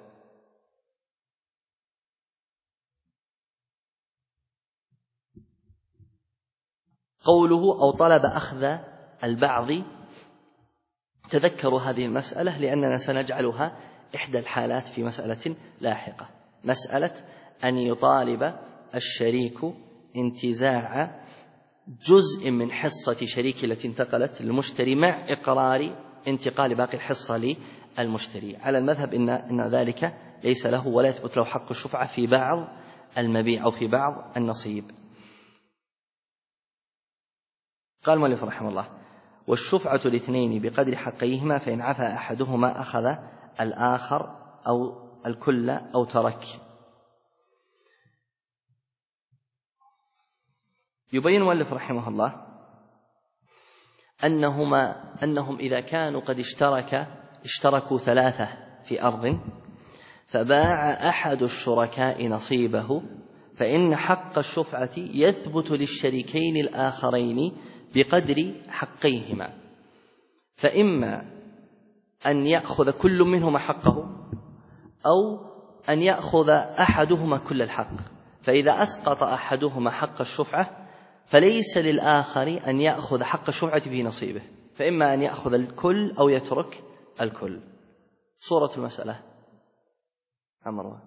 [SPEAKER 1] قوله أو طلب أخذ البعض، تذكروا هذه المسألة لأننا سنجعلها إحدى الحالات في مسألة لاحقة، مسألة أن يطالب الشريك انتزاع جزء من حصة شريك التي انتقلت للمشتري مع إقرار انتقال باقي الحصة للمشتري. على المذهب إن ذلك ليس له ولا يثبت له حق الشفعة في بعض المبيع أو في بعض النصيب. قال المؤلف رحمه الله: والشفعة لاثنين بقدر حقيهما، فإن عفى أحدهما أخذ الآخر أو الكل أو ترك. يبين المؤلف رحمه الله أنهم إذا كانوا قد اشتركوا 3 في أرض، فباع أحد الشركاء نصيبه، فإن حق الشفعة يثبت للشريكين الآخرين بقدر حقيهما، فإما أن يأخذ كل منهما حقه أو أن يأخذ أحدهما كل الحق. فإذا أسقط أحدهما حق الشفعة فليس للآخر أن يأخذ حق الشفعة في نصيبه، فإما أن يأخذ الكل أو يترك الكل. صورة المسألة أمر.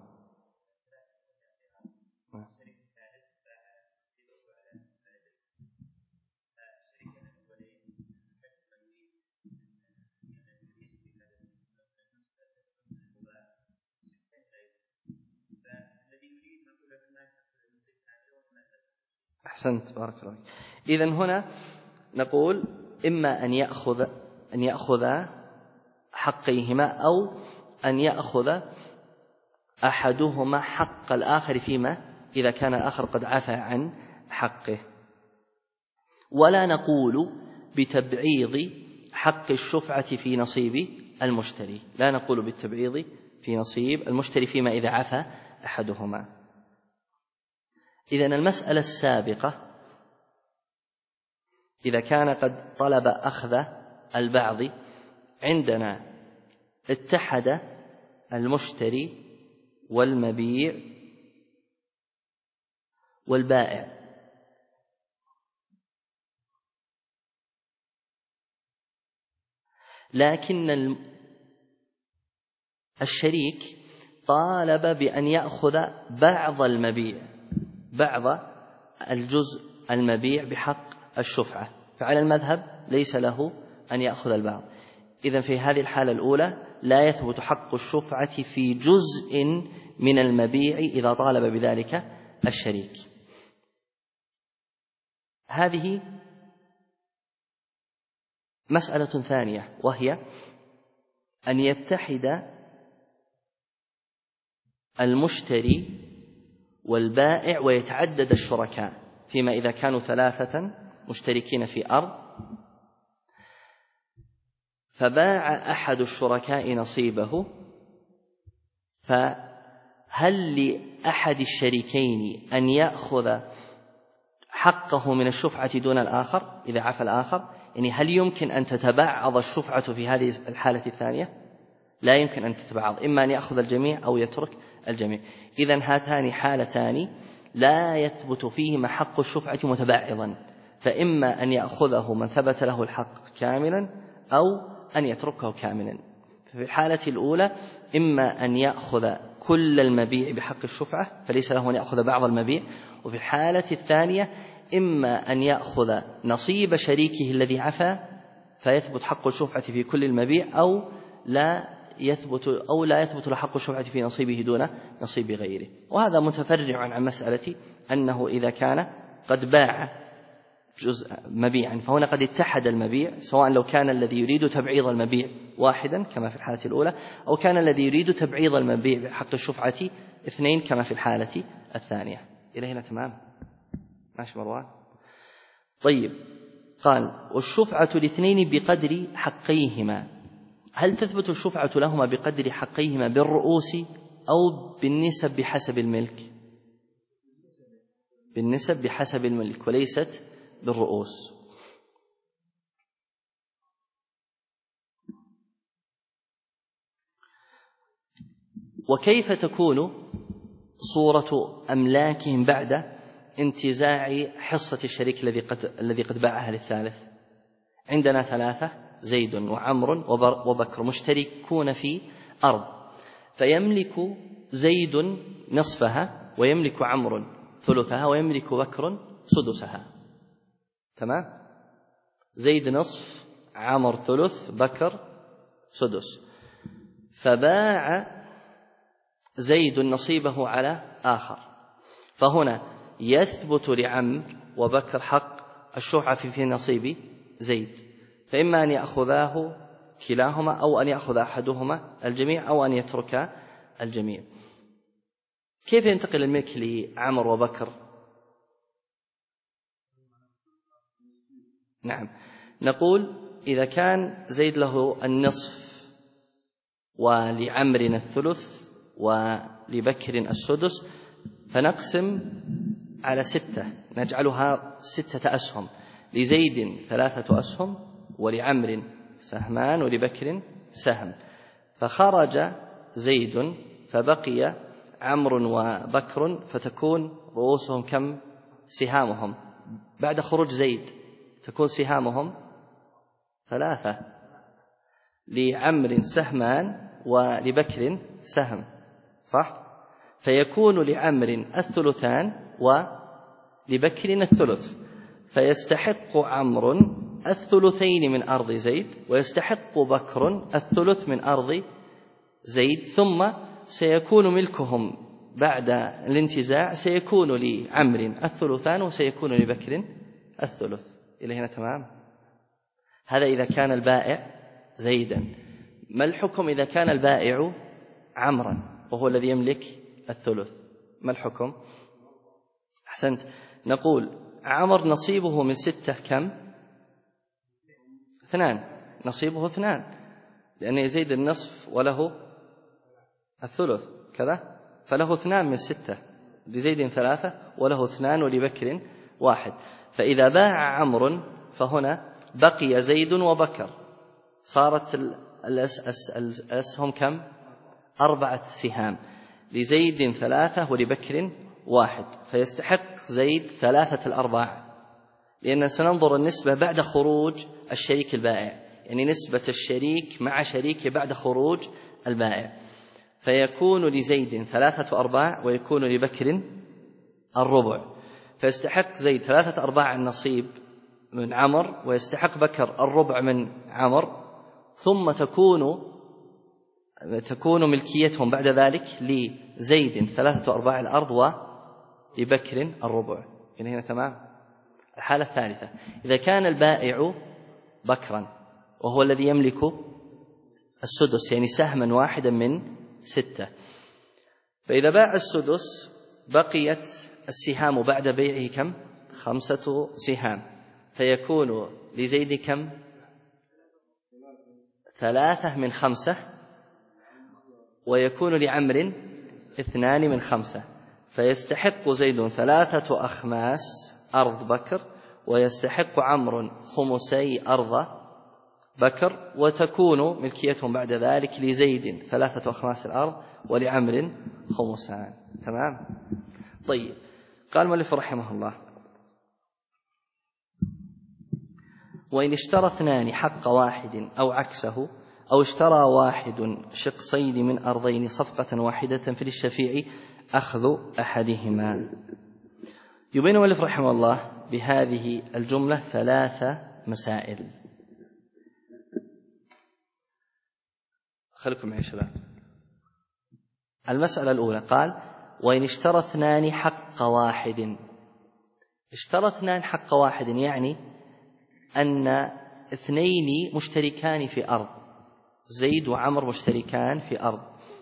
[SPEAKER 1] أحسنت، بارك الله. إذن هنا نقول إما أن يأخذ حقيهما أو أن يأخذ أحدهما حق الآخر فيما إذا كان الآخر قد عفى عن حقه. ولا نقول بتبعيض حق الشفعة في نصيب المشتري، لا نقول بالتبعيض في نصيب المشتري فيما إذا عفى أحدهما. إذن المسألة السابقة إذا كان قد طلب أخذ البعض، عندنا اتحد المشتري والمبيع والبائع، لكن الشريك طالب بأن يأخذ بعض المبيع، بعض الجزء المبيع بحق الشفعة، فعلى المذهب ليس له أن يأخذ البعض. إذن في هذه الحالة الأولى لا يثبت حق الشفعة في جزء من المبيع إذا طالب بذلك الشريك. هذه مسألة ثانية، وهي أن يتحد المشتري والبائع ويتعدد الشركاء، فيما إذا كانوا 3 مشتركين في أرض فباع أحد الشركاء نصيبه، فهل لأحد الشريكين أن يأخذ حقه من الشفعة دون الآخر إذا عفى الآخر؟ يعني هل يمكن أن تتبعض الشفعة في هذه الحالة الثانية؟ لا يمكن أن تتبعض، إما أن يأخذ الجميع أو يترك الجميع. إذن هاتان حالتان لا يثبت فيهما حق الشفعة متبعضا، فإما أن يأخذه من ثبت له الحق كاملا أو أن يتركه كاملا. ففي الحالة الأولى إما أن يأخذ كل المبيع بحق الشفعة فليس له أن يأخذ بعض المبيع، وفي الحالة الثانية إما أن يأخذ نصيب شريكه الذي عفى فيثبت حق الشفعة في كل المبيع، أو لا يثبت له حق الشفعة في نصيبه دون نصيب غيره. وهذا متفرع عن مسألة أنه إذا كان قد باع جزء مبيعا فهنا قد اتحد المبيع، سواء لو كان الذي يريد تبعيض المبيع واحدا كما في الحالة الأولى، أو كان الذي يريد تبعيض المبيع بحق الشفعة 2 كما في الحالة الثانية. إلى هنا تمام؟ ماشي مروان؟ طيب، قال والشفعة ل2 بقدر حقيهما. هل تثبت الشفعة لهما بقدر حقيهما بالرؤوس أو بالنسب بحسب الملك؟ بالنسب بحسب الملك وليست بالرؤوس. وكيف تكون صورة أملاكهم بعد انتزاع حصة الشريك الذي قد باعها للثالث؟ عندنا 3، زيد وعمر وبكر، مشتركون في أرض، فيملك زيد نصفها ويملك عمرو ثلثها ويملك بكر سدسها. تمام؟ زيد نصف، عمر ثلث، بكر سدس. فباع زيد نصيبه على آخر، فهنا يثبت لعمرو وبكر حق الشفعة في نصيب زيد، فإما أن يأخذاه كلاهما أو أن يأخذ أحدهما الجميع أو أن يترك الجميع. كيف ينتقل الملك لعمر وبكر؟ نعم، نقول إذا كان زيد له النصف ولعمر الثلث ولبكر السدس فنقسم على 6، نجعلها 6 أسهم، لزيد 3 أسهم ولعمر سهمان ولبكر سهم، فخرج زيد فبقي عمرو وبكر، فتكون رؤوسهم كم؟ سهامهم بعد خروج زيد تكون سهامهم 3، لعمر سهمان ولبكر سهم، صح؟ فيكون لعمر 3 ولبكر 3، فيستحق عمرو 2 من أرض زيد، ويستحق بكر 1 من أرض زيد، ثم سيكون ملكهم بعد الانتزاع سيكون لعمر 3 وسيكون لبكر 3. إلى هنا تمام؟ هذا إذا كان البائع زيدا. ما الحكم إذا كان البائع عمرا وهو الذي يملك 3؟ ما الحكم؟ أحسنت. نقول عمر نصيبه من 6 كم؟ 2، نصيبه 2، لأن يزيد النصف وله 1/3 كذا، فله 2 من 6، لزيد 3 وله 2 ولبكر 1. فإذا باع عمرو فهنا بقي زيد وبكر، صارت الأسهم كم؟ 4 سهام، لزيد 3 ولبكر 1، فيستحق زيد 3/4، لأن سننظر النسبة بعد خروج الشريك البائع، يعني نسبة الشريك مع شريكه بعد خروج البائع، فيكون لزيد 3/4 ويكون لبكر 1/4، فيستحق زيد 3/4 النصيب من عمر، ويستحق بكر 1/4 من عمر، ثم تكون ملكيتهم بعد ذلك لزيد 3/4 الأرض ولبكر 1/4. يعني هنا تمام؟ الحالة الثالثة إذا كان البائع بكرا وهو الذي يملك 1/6، يعني سهما واحدا من 6، فإذا باع 1/6 بقيت السهام بعد بيعه كم؟ 5 سهام، فيكون لزيد كم؟ 3 من 5، ويكون لعمر 2 من 5، فيستحق زيد 3 أخماس أرض بكر، ويستحق عمرو 5 أرض بكر، وتكون ملكيتهم بعد ذلك لزيد 3 أخماس الأرض ولعمر 5. تمام؟ طيب، قال المؤلف رحمه الله: وإن اشترى 2 حق واحد أو عكسه، أو اشترى واحد شقصين من أرضين صفقة واحدة، فللشفيع أخذ أحدهما. يبين المؤلف رحمه الله بهذه الجملة 3 مسائل. خليكم معي شباب. المسألة الأولى قال: وإن اشترى 2 حق واحد. اشترى 2 حق واحد يعني أن 2 مشتركان في أرض، زيد وعمر مشتركان في أرض،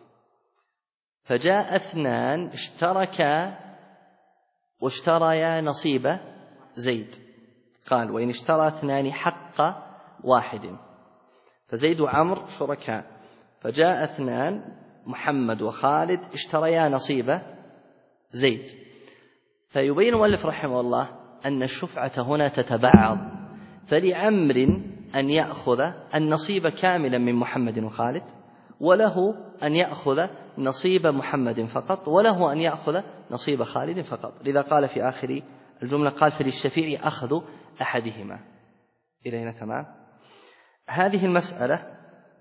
[SPEAKER 1] فجاء 2 اشتركا واشتريا نصيب زيد. قال: وإن اشترى 2 حق واحد، فزيد وعمر شركاء، فجاء 2 محمد وخالد اشتريا نصيب زيد. فيبين المؤلف رحمه الله أن الشفعة هنا تتبعض، فلعمر أن يأخذ النصيب كاملا من محمد وخالد، وله أن يأخذ نصيب محمد فقط، وله أن يأخذ نصيب خالد فقط. لذا قال في آخر الجملة قال: فللشفيع أخذ أحدهما. إلى هنا تمام؟ هذه المسألة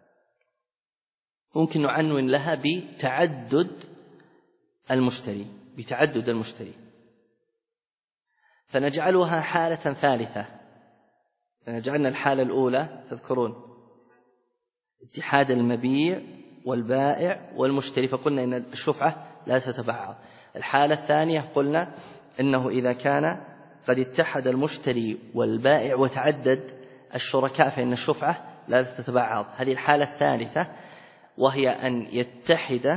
[SPEAKER 1] ممكن نعنون لها بتعدد المشتري، فنجعلها حالة ثالثة. جعلنا الحالة الأولى تذكرون اتحاد المبيع والبائع والمشتري، فقلنا إن الشفعة لا تتبعض. الحالة الثانية قلنا إنه إذا كان قد اتحد المشتري والبائع وتعدد الشركاء فإن الشفعة لا تتبعض. هذه الحالة الثالثة، وهي أن يتحد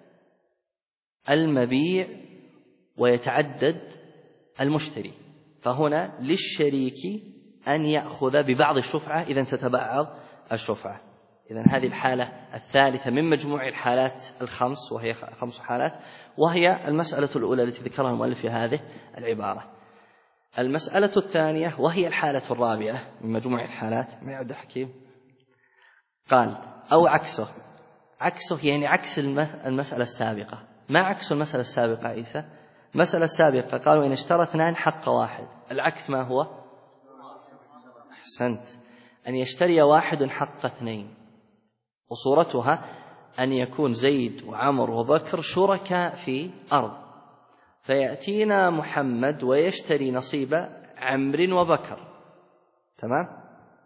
[SPEAKER 1] المبيع ويتعدد المشتري، فهنا للشريك أن يأخذ ببعض الشفعة إذن تتبعض الشفعة. إذن هذه الحالة الثالثة من مجموع الحالات الخمس، وهي 5 حالات، وهي المسألة الأولى التي ذكرها المؤلف في هذه العبارة. المسألة الثانية وهي الحالة الرابعة من مجموع الحالات، ما يعد حكيم، قال أو عكسه. عكسه يعني عكس المسألة السابقة. ما عكس المسألة السابقة عيسى؟ المسألة السابقة قالوا إن اشترى اثنان حق واحد. العكس ما هو؟ أحسنت، أن يشتري واحد حق اثنين. وصورتها أن يكون زيد وعمر وبكر شركاء في أرض، فيأتينا محمد ويشتري نصيب عمر وبكر، تمام؟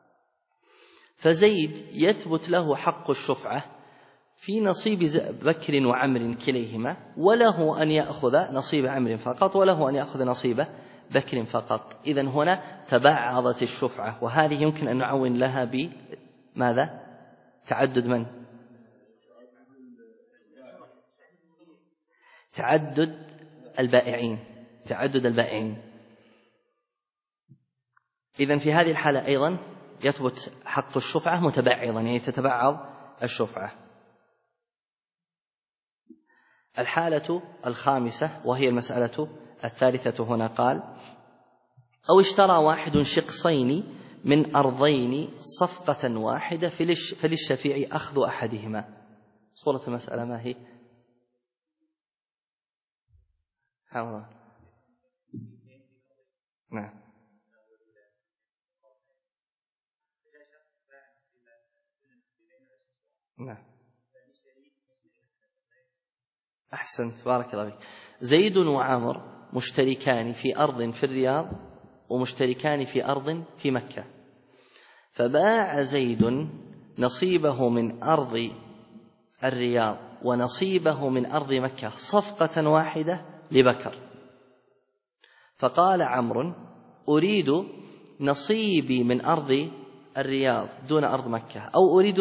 [SPEAKER 1] فزيد يثبت له حق الشفعة في نصيب بكر وعمر كليهما، وله أن يأخذ نصيب عمر فقط وله أن يأخذ نصيب بكر فقط. إذن هنا تبعضت الشفعة، وهذه يمكن أن نعون لها بماذا؟ تعدد من؟ تعدد البائعين. تعدد البائعين. إذن في هذه الحالة أيضا يثبت حق الشفعة متبعضا، يعني تتبعض الشفعة. الحالة الخامسة وهي المسألة الثالثة هنا قال أو اشترى واحد شقصين من أرضين صفقة واحدة فللشفيع أخذ أحدهما. صورة المسألة ما هي؟ نعم. نعم. أحسنت، بارك الله فيك. زيد وعمر مشتركان في أرض في الرياض ومشتركان في أرض في مكة، فباع زيد نصيبه من أرض الرياض ونصيبه من أرض مكة صفقة واحدة لبكر، فقال عمرو أريد نصيبي من أرض الرياض دون أرض مكة، أو أريد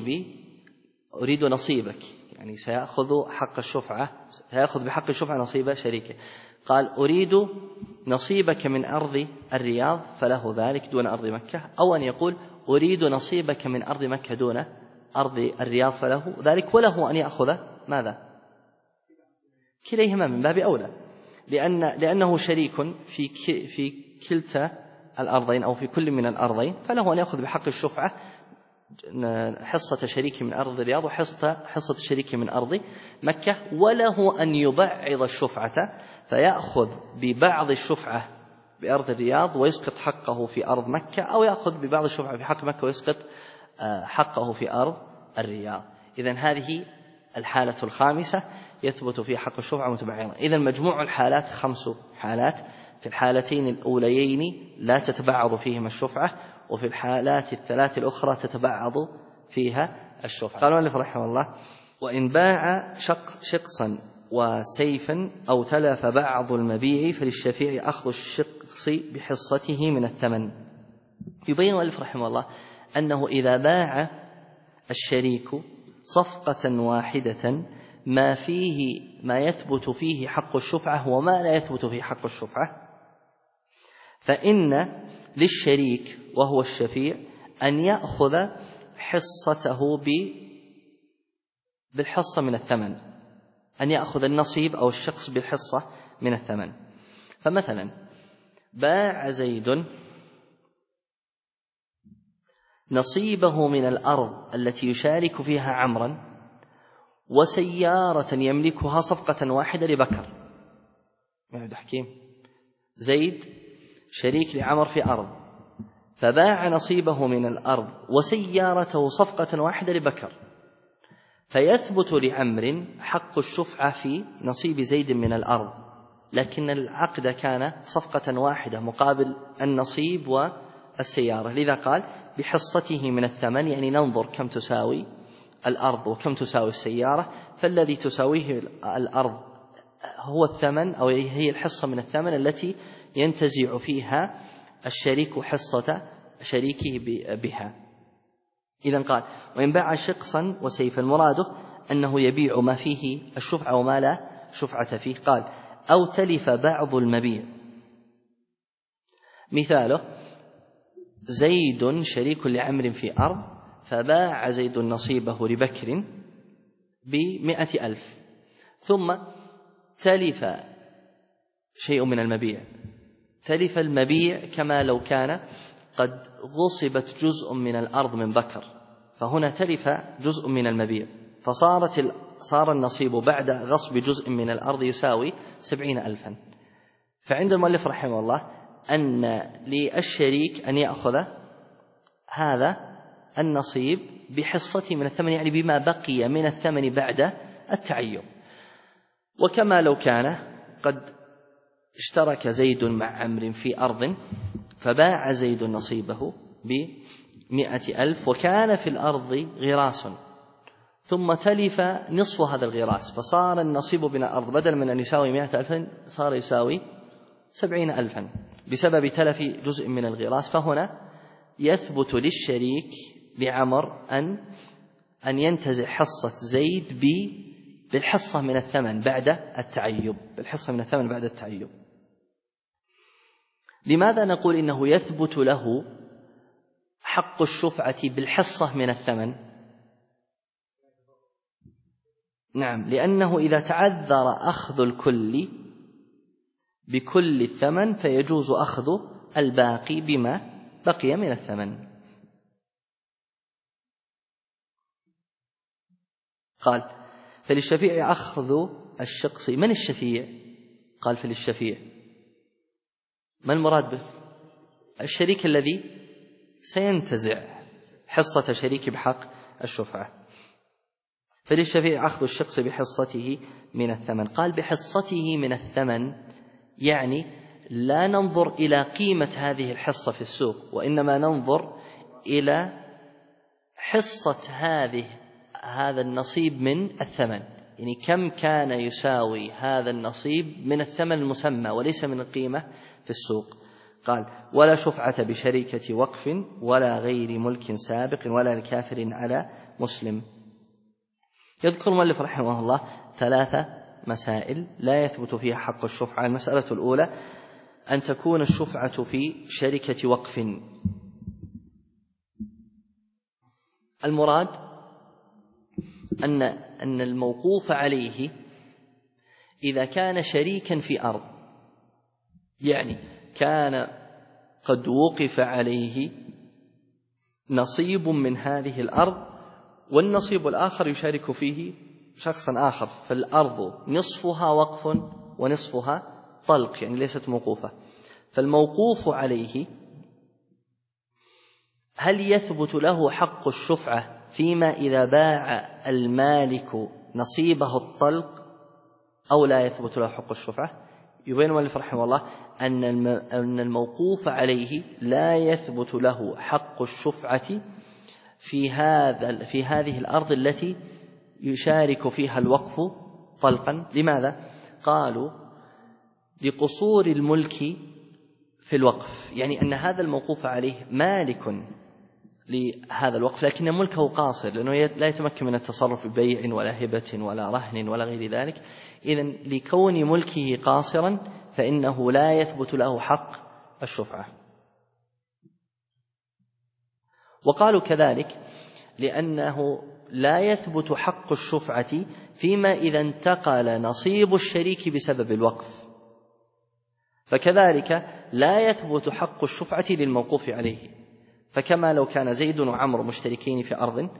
[SPEAKER 1] نصيبك، يعني سيأخذ حق الشفعة، سيأخذ بحق الشفعة نصيب شريكه. قال أريد نصيبك من أرض الرياض فله ذلك دون أرض مكة، أو أن يقول أريد نصيبك من أرض مكة دون أرض الرياض فله ذلك، وله أن يأخذ ماذا؟ كليهما من باب أولى، لأنه شريك في كلتا الأرضين أو في كل من الأرضين، فله أن يأخذ بحق الشفعة حصة شريك من أرض الرياض وحصة شريك من أرض مكة، وله أن يبعض الشفعة فيأخذ ببعض الشفعة بأرض الرياض ويسقط حقه في أرض مكة، أو يأخذ ببعض الشفعة في حق مكة ويسقط حقه في أرض الرياض. إذن هذه الحالة الخامسة يثبت فيها حق الشفعة متبعضا. إذن مجموع الحالات 5 حالات. في الحالتين الأوليين لا تتبعض فيهما الشفعة، وفي الحالات الثلاث الأخرى تتبعض فيها الشفعة. قال المؤلف رحمه الله وإن باع شقصا وسيفا أو تلف بعض المبيع فللشفيع أخذ الشقص بحصته من الثمن. يبين المؤلف رحمه الله أنه إذا باع الشريك صفقة واحدة ما يثبت فيه حق الشفعة وما لا يثبت فيه حق الشفعة، فإن للشريك وهو الشفيع أن يأخذ حصته بالحصة من الثمن، أن يأخذ النصيب أو الشخص بالحصة من الثمن. فمثلا باع زيد نصيبه من الأرض التي يشارك فيها عمرا وسيارة يملكها صفقة واحدة لبكر. يا حكيم، زيد شريك لعمر في أرض، فباع نصيبه من الأرض وسيارته صفقة واحدة لبكر، فيثبت لعمر حق الشفعة في نصيب زيد من الأرض، لكن العقد كان صفقة واحدة مقابل النصيب والسيارة، لذا قال بحصته من الثمن، يعني ننظر كم تساوي الأرض وكم تساوي السيارة، فالذي تساويه الأرض هو الثمن أو هي الحصة من الثمن التي ينتزع فيها الشريك حصة شريكه بها. إذن قال وإن باع شقصا وسيفا، مراده أنه يبيع ما فيه الشفعة وما لا شفعة فيه. قال أو تلف بعض المبيع، مثاله زيد شريك لعمر في أرض، فباع زيد نصيبه لبكر ب100,000، ثم تلف شيء من المبيع، تلف المبيع كما لو كان قد غصبت جزء من الأرض من بكر، فهنا تلف جزء من المبيع، صار النصيب بعد غصب جزء من الأرض يساوي 70,000. فعند المؤلف رحمه الله أن للشريك أن يأخذ هذا النصيب بحصته من الثمن، يعني بما بقي من الثمن بعد التعيب. وكما لو كان قد اشترك زيد مع عمرو في أرض، فباع زيد نصيبه ب100,000، وكان في الأرض غراس، ثم تلف نصف هذا الغراس، فصار النصيب من الأرض بدل من أن يساوي 100,000 صار يساوي 70,000 بسبب تلف جزء من الغراس. فهنا يثبت للشريك لعمر أن ينتزع حصة زيد بالحصة من الثمن بعد التعيب. لماذا نقول إنه يثبت له حق الشفعة بالحصة من الثمن؟ نعم، لأنه إذا تعذر أخذ الكل بكل الثمن فيجوز أخذ الباقي بما بقي من الثمن. قال فللشفيع أخذ الشقص. من الشفيع؟ قال فللشفيع، ما المراد به؟ الشريك الذي سينتزع حصة شريك بحق الشفعة. فللشفيع أخذ الشقص بحصته من الثمن. قال بحصته من الثمن، يعني لا ننظر إلى قيمة هذه الحصة في السوق، وإنما ننظر إلى حصة هذا النصيب من الثمن، يعني كم كان يساوي هذا النصيب من الثمن المسمى وليس من القيمة في السوق. قال ولا شفعة بشركة وقف ولا غير ملك سابق ولا لكافر على مسلم. يذكر المؤلف رحمه الله 3 مسائل لا يثبت فيها حق الشفعة. المسألة الأولى أن تكون الشفعة في شركة وقف. المراد أن الموقوف عليه إذا كان شريكا في أرض، يعني كان قد وقف عليه نصيب من هذه الأرض والنصيب الآخر يشارك فيه شخص آخر، فالأرض نصفها وقف ونصفها طلق، يعني ليست موقوفة. فالموقوف عليه هل يثبت له حق الشفعة فيما إذا باع المالك نصيبه الطلق أو لا يثبت له حق الشفعة؟ يبين المؤلف رحمه الله أن الموقوف عليه لا يثبت له حق الشفعة في هذه الأرض التي يشارك فيها الوقف طلقا. لماذا؟ قالوا لقصور الملك في الوقف، يعني أن هذا الموقوف عليه مالك لهذا الوقف لكن ملكه قاصر، لأنه لا يتمكن من التصرف ببيع ولا هبة ولا رهن ولا غير ذلك. إذن لكون ملكه قاصرا فإنه لا يثبت له حق الشفعة. وقالوا كذلك لأنه لا يثبت حق الشفعة فيما إذا انتقل نصيب الشريك بسبب الوقف، فكذلك لا يثبت حق الشفعة للموقوف عليه. فكما لو كان زيد وعمر مشتركين في أرض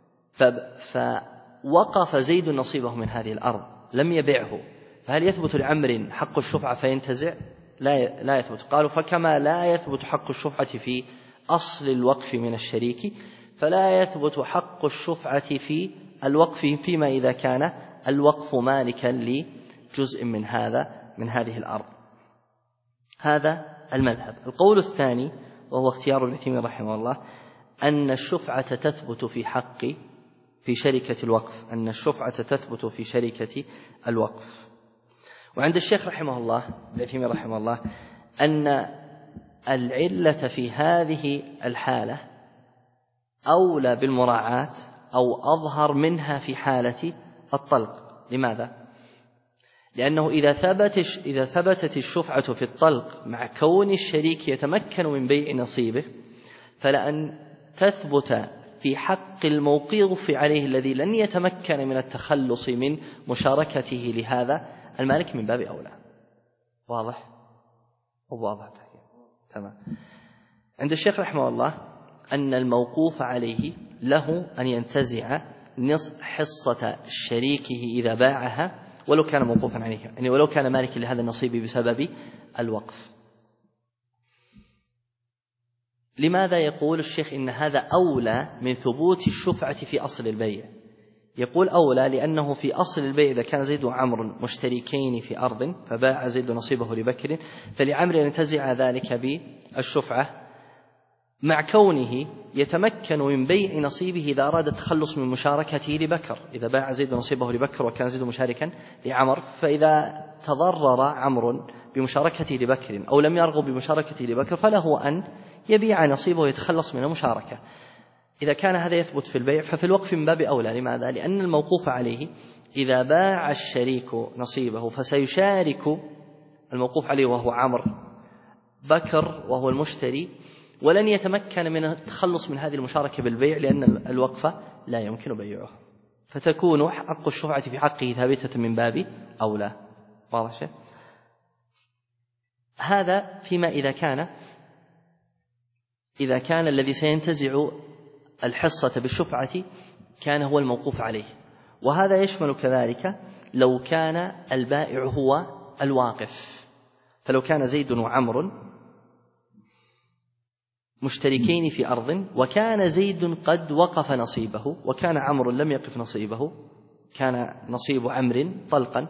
[SPEAKER 1] فوقف زيد نصيبه من هذه الأرض لم يبيعه، فهل يثبت لعمر حق الشفعة فينتزع؟ لا يثبت. قالوا فكما لا يثبت حق الشفعة في أصل الوقف من الشريك فلا يثبت حق الشفعة في الوقف فيما إذا كان الوقف مالكا لجزء من هذه الأرض. هذا المذهب. القول الثاني وهو اختيار ابن تيمية رحمه الله أن الشفعة تثبت في شركة الوقف، أن الشفعة تثبت في شركة الوقف. وعند الشيخ رحمه الله ابن تيمية رحمه الله أن العلة في هذه الحالة أولى بالمراعاة أو أظهر منها في حالة الطلق. لماذا؟ لأنه إذا ثبتت الشفعة في الطلق مع كون الشريك يتمكن من بيع نصيبه، فلأن تثبت في حق الموقوف عليه الذي لن يتمكن من التخلص من مشاركته لهذا المالك من باب أولى. واضح؟ تمام. عند الشيخ رحمه الله أن الموقوف عليه له أن ينتزع حصة شريكه إذا باعها ولو كان موقوفا عليه، يعني ولو كان مالكا لهذا النصيب بسبب الوقف. لماذا يقول الشيخ إن هذا أولى من ثبوت الشفعة في أصل البيع؟ يقول أولى لأنه في أصل البيع إذا كان زيد وعمر مشتركين في أرض فباع زيد نصيبه لبكر، فلعمر أن ينتزع ذلك بالشفعة، مع كونه يتمكن من بيع نصيبه إذا أراد التخلص من مشاركته لبكر. إذا باع زيد نصيبه لبكر وكان زيد مشاركا لعمر، فإذا تضرر عمر بمشاركته لبكر أو لم يرغب بمشاركته لبكر فله أن يبيع نصيبه ويتخلص من المشاركة. إذا كان هذا يثبت في البيع ففي الوقف من باب أولى. لماذا؟ لأن الموقوف عليه إذا باع الشريك نصيبه فسيشارك الموقوف عليه وهو عمر بكر وهو المشتري، ولن يتمكن من التخلص من هذه المشاركة بالبيع لأن الوقف لا يمكن بيعه، فتكون حق الشفعة في حقه ثابتة من باب أولى. واضح شيء؟ هذا فيما إذا كان الذي سينتزع الحصة بالشفعة كان هو الموقوف عليه. وهذا يشمل كذلك لو كان البائع هو الواقف، فلو كان زيد وعمر مشتركين في أرض وكان زيد قد وقف نصيبه وكان عمرو لم يقف نصيبه، كان نصيب عمرو طلقا،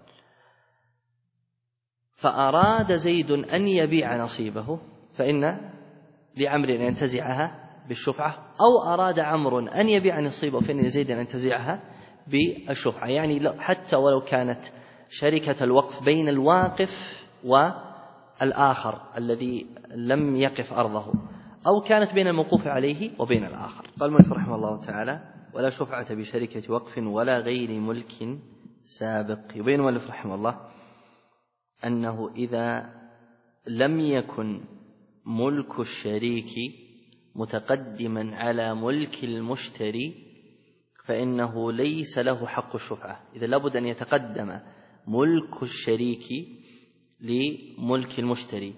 [SPEAKER 1] فأراد زيد أن يبيع نصيبه فإن لعمرو أن ينتزعها بالشفعة، أو أراد عمرو أن يبيع نصيبه فإن لزيد أن ينتزعها بالشفعة. يعني حتى ولو كانت شركة الوقف بين الواقف والآخر الذي لم يقف أرضه، أو كانت بين الموقوف عليه وبين الآخر. قال المؤلف رحمه الله تعالى: ولا شفعة بشركة وقف ولا غير ملك سابق. يبين المؤلف رحمه الله أنه إذا لم يكن ملك الشريك متقدما على ملك المشتري فإنه ليس له حق الشفعة. إذا لابد أن يتقدم ملك الشريك لملك المشتري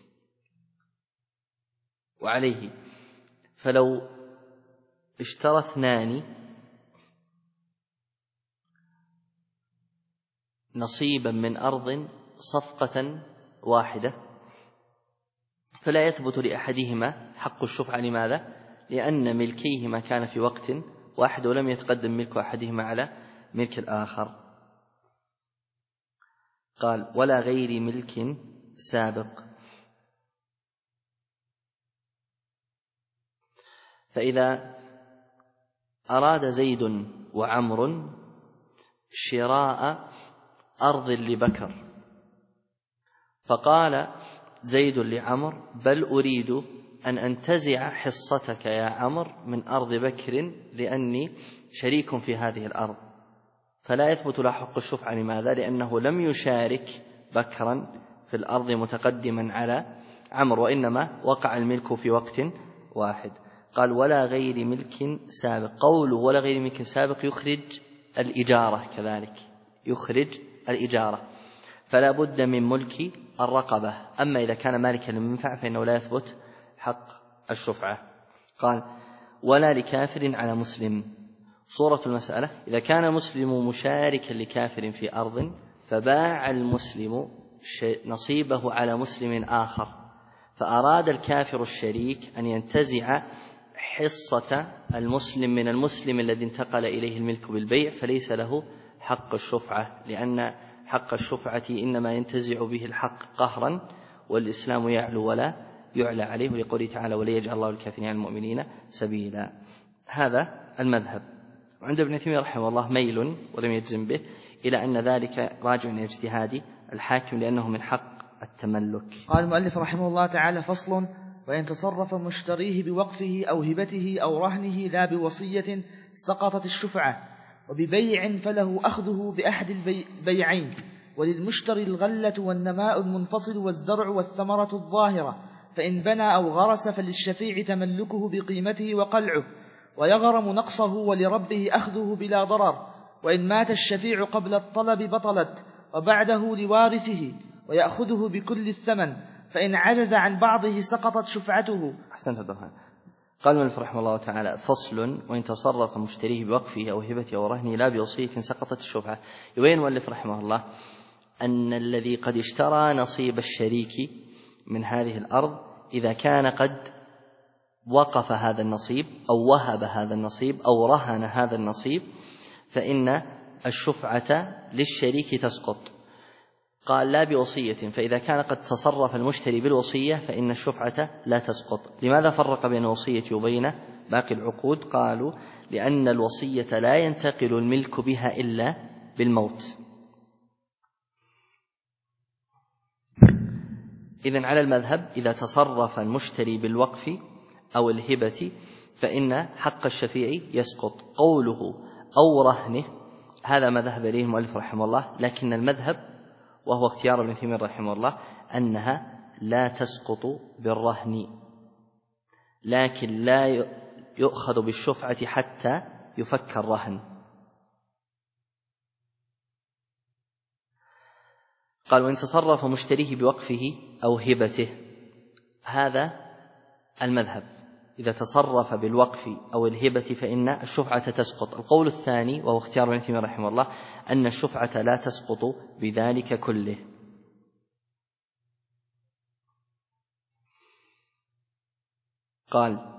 [SPEAKER 1] وعليه. فلو اشترى اثنان نصيبا من أرض صفقة واحدة فلا يثبت لأحدهما حق الشفعة. لماذا؟ لأن ملكيهما كان في وقت واحد ولم يتقدم ملك أحدهما على ملك الآخر. قال: ولا غير ملك سابق. فإذا أراد زيد وعمر شراء أرض لبكر، فقال زيد لعمر: بل أريد أن أنتزع حصتك يا عمر من أرض بكر لأني شريك في هذه الأرض، فلا يثبت له حق الشفعة. لماذا؟ لأنه لم يشارك بكرا في الأرض متقدما على عمر، وإنما وقع الملك في وقت واحد. قال: ولا غير ملك سابق. قوله ولا غير ملك سابق يخرج الإجارة، كذلك يخرج الإجارة، فلا بد من ملك الرقبة. أما إذا كان مالكا للمنفعة فإنه لا يثبت حق الشفعة. قال: ولا لكافر على مسلم. صورة المسألة: إذا كان مسلم مشاركا لكافر في أرض فباع المسلم نصيبه على مسلم آخر، فأراد الكافر الشريك أن ينتزع حصة المسلم من المسلم الذي انتقل إليه الملك بالبيع، فليس له حق الشفعة، لأن حق الشفعة إنما ينتزع به الحق قهرا، والإسلام يعلو ولا يعلى عليه، ولقوله تعالى: ولا يجعل الله الكافرين على المؤمنين سبيلا. هذا المذهب. وعند ابن تيمية رحمه الله ميل ولم يجزم به إلى أن ذلك راجع إلى اجتهاد الحاكم لأنه من حق التملك.
[SPEAKER 2] قال المؤلف رحمه الله تعالى: فصل: وإن تصرف مشتريه بوقفه أو هبته أو رهنه لا بوصية سقطت الشفعة، وببيع فله أخذه بأحد البيعين، وللمشتري الغلة والنماء المنفصل والزرع والثمرة الظاهرة، فإن بنى أو غرس فللشفيع تملكه بقيمته وقلعه، ويغرم نقصه ولربه أخذه بلا ضرر. وإن مات الشفيع قبل الطلب بطلت، وبعده لوارثه ويأخذه بكل الثمن، فإن عجز عن بعضه سقطت شفعته.
[SPEAKER 1] أحسنت برهان. قال المؤلف رحمه الله تعالى: فصل: وإن تصرف مشتريه بوقفه أو هبته أو رهنه لا بوصية سقطت الشفعة. يبين المؤلف رحمه الله أن الذي قد اشترى نصيب الشريك من هذه الأرض إذا كان قد وقف هذا النصيب أو وهب هذا النصيب أو رهن هذا النصيب فإن الشفعة للشريك تسقط. قال: لا بوصية، فإذا كان قد تصرف المشتري بالوصية فإن الشفعة لا تسقط. لماذا فرق بين الوصية وبين باقي العقود؟ قالوا: لأن الوصية لا ينتقل الملك بها إلا بالموت. إذن على المذهب إذا تصرف المشتري بالوقف أو الهبة فإن حق الشفيع يسقط. قوله أو رهنه هذا ما ذهب إليه المؤلف رحمه الله، لكن المذهب وهو اختيار ابن تيمية رحمه الله أنها لا تسقط بالرهن، لكن لا يؤخذ بالشفعة حتى يفك الرهن. قال: وإن تصرف مشتريه بوقفه أو هبته، هذا المذهب، إذا تصرف بالوقف أو الهبة فإن الشفعة تسقط. القول الثاني وهو اختيار ابن تيمية رحمه الله أن الشفعة لا تسقط بذلك كله. قال: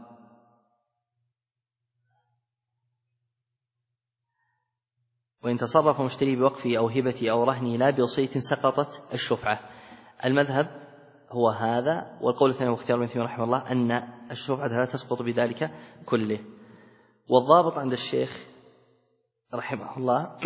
[SPEAKER 1] وإن تصرف مشتريه بوقفه أو هبته أو رهنه لا بوصية سقطت الشفعة. المذهب هو هذا، والقول الثاني واختيار ابن تيمية رحمه الله أن الشفعة لا تسقط بذلك كله. والضابط عند الشيخ رحمه الله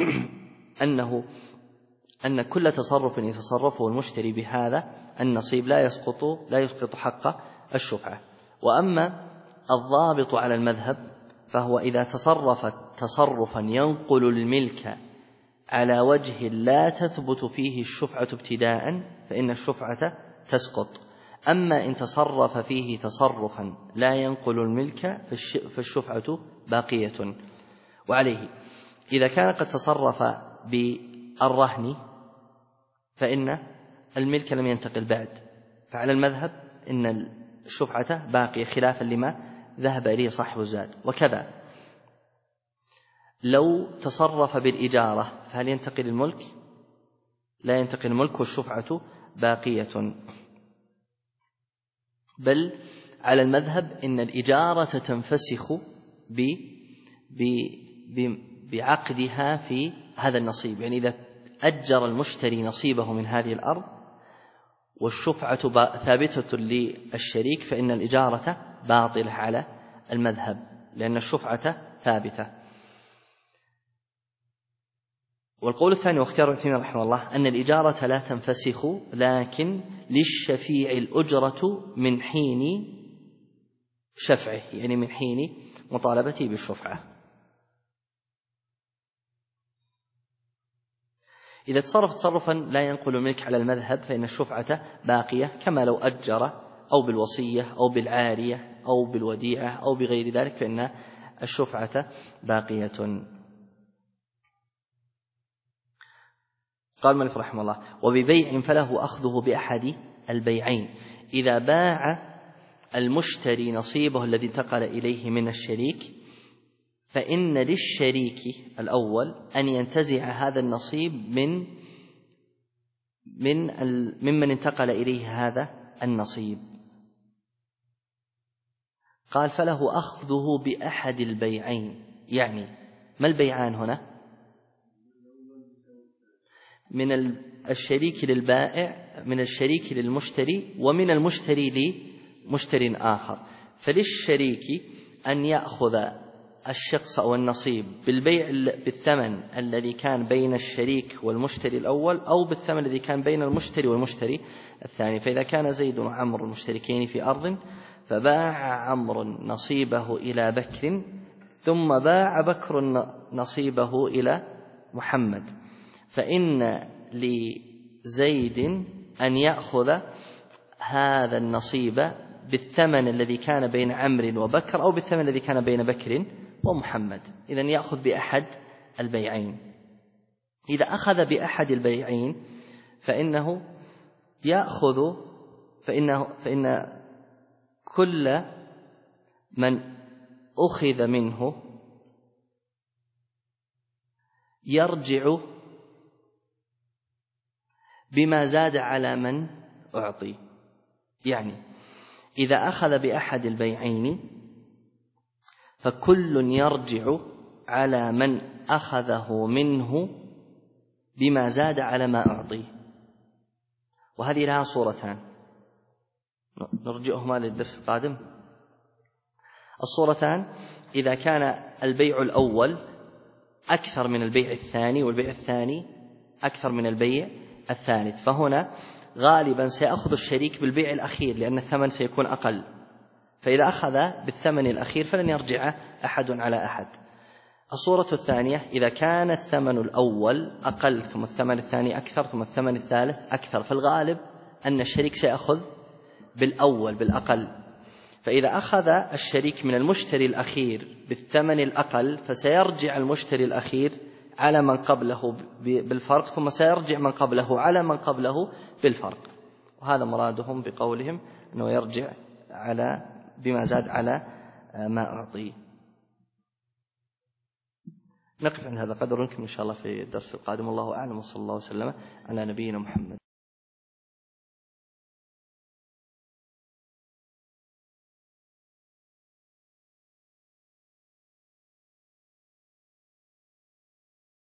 [SPEAKER 1] أن كل تصرف يتصرفه المشتري بهذا النصيب لا يسقط حق الشفعة. وأما الضابط على المذهب فهو إذا تصرف تصرفا ينقل الملك على وجه لا تثبت فيه الشفعة ابتداء فإن الشفعة تسقط. أما إن تصرف فيه تصرفا لا ينقل الملك فالشفعة باقية. وعليه إذا كان قد تصرف بالرهن فإن الملك لم ينتقل بعد، فعلى المذهب إن الشفعة باقية خلافا لما ذهب إليه صاحب الزاد. وكذا لو تصرف بالإجارة فهل ينتقل الملك؟ لا ينتقل الملك والشفعة باقية. بل على المذهب إن الإجارة تنفسخ بعقدها في هذا النصيب، يعني إذا أجر المشتري نصيبه من هذه الأرض والشفعة ثابتة للشريك فإن الإجارة باطلة على المذهب لأن الشفعة ثابتة. والقول الثاني واختيار ابن تيمية رحمه الله أن الإجارة لا تنفسخ، لكن للشفيع الأجرة من حين شفعه، يعني من حين مطالبته بالشفعة. إذا تصرف تصرفا لا ينقل الملك على المذهب فإن الشفعة باقية، كما لو أجر أو بالوصية أو بالعارية أو بالوديعة أو بغير ذلك فإن الشفعة باقية. قال المؤلف رحمه الله: وببيع فله أخذه بأحد البيعين. إذا باع المشتري نصيبه الذي انتقل إليه من الشريك فإن للشريك الأول أن ينتزع هذا النصيب ممن انتقل إليه هذا النصيب. قال: فله أخذه بأحد البيعين، يعني ما البيعان هنا؟ من الشريك للبائع، من الشريك للمشتري، ومن المشتري لمشتري آخر. فللشريك أن يأخذ الشخص أو النصيب بالبيع بالثمن الذي كان بين الشريك والمشتري الأول أو بالثمن الذي كان بين المشتري والمشتري الثاني. فإذا كان زيد وعمر المشتركين في أرض فباع عمرو نصيبه إلى بكر ثم باع بكر نصيبه إلى محمد، فإن لزيد أن يأخذ هذا النصيب بالثمن الذي كان بين عمرو وبكر أو بالثمن الذي كان بين بكر ومحمد. إذن يأخذ بأحد البيعين. إذا أخذ بأحد البيعين فإنه يأخذ فإن كل من أخذ منه يرجع بما زاد على من أعطي. يعني إذا أخذ بأحد البيعين فكل يرجع على من أخذه منه بما زاد على ما أعطيه. وهذه لها صورتان نرجئهما للدرس القادم. الصورتان: إذا كان البيع الأول أكثر من البيع الثاني والبيع الثاني أكثر من البيع الثالث، فهنا غالبا سيأخذ الشريك بالبيع الأخير لأن الثمن سيكون أقل، فإذا أخذ بالثمن الأخير فلن يرجع أحد على أحد. الصورة الثانية: إذا كان الثمن الأول أقل ثم الثمن الثاني أكثر ثم الثمن الثالث أكثر، فالغالب أن الشريك سيأخذ بالأول بالأقل، فإذا أخذ الشريك من المشتري الأخير بالثمن الأقل فسيرجع المشتري الأخير على من قبله بالفرق، ثم سيرجع من قبله على من قبله بالفرق. وهذا مرادهم بقولهم أنه يرجع على بما زاد على ما أعطيه. نقف عند هذا القدر ونكمل إن شاء الله في الدرس القادم. الله أعلم، وصلى الله وسلم على نبينا محمد.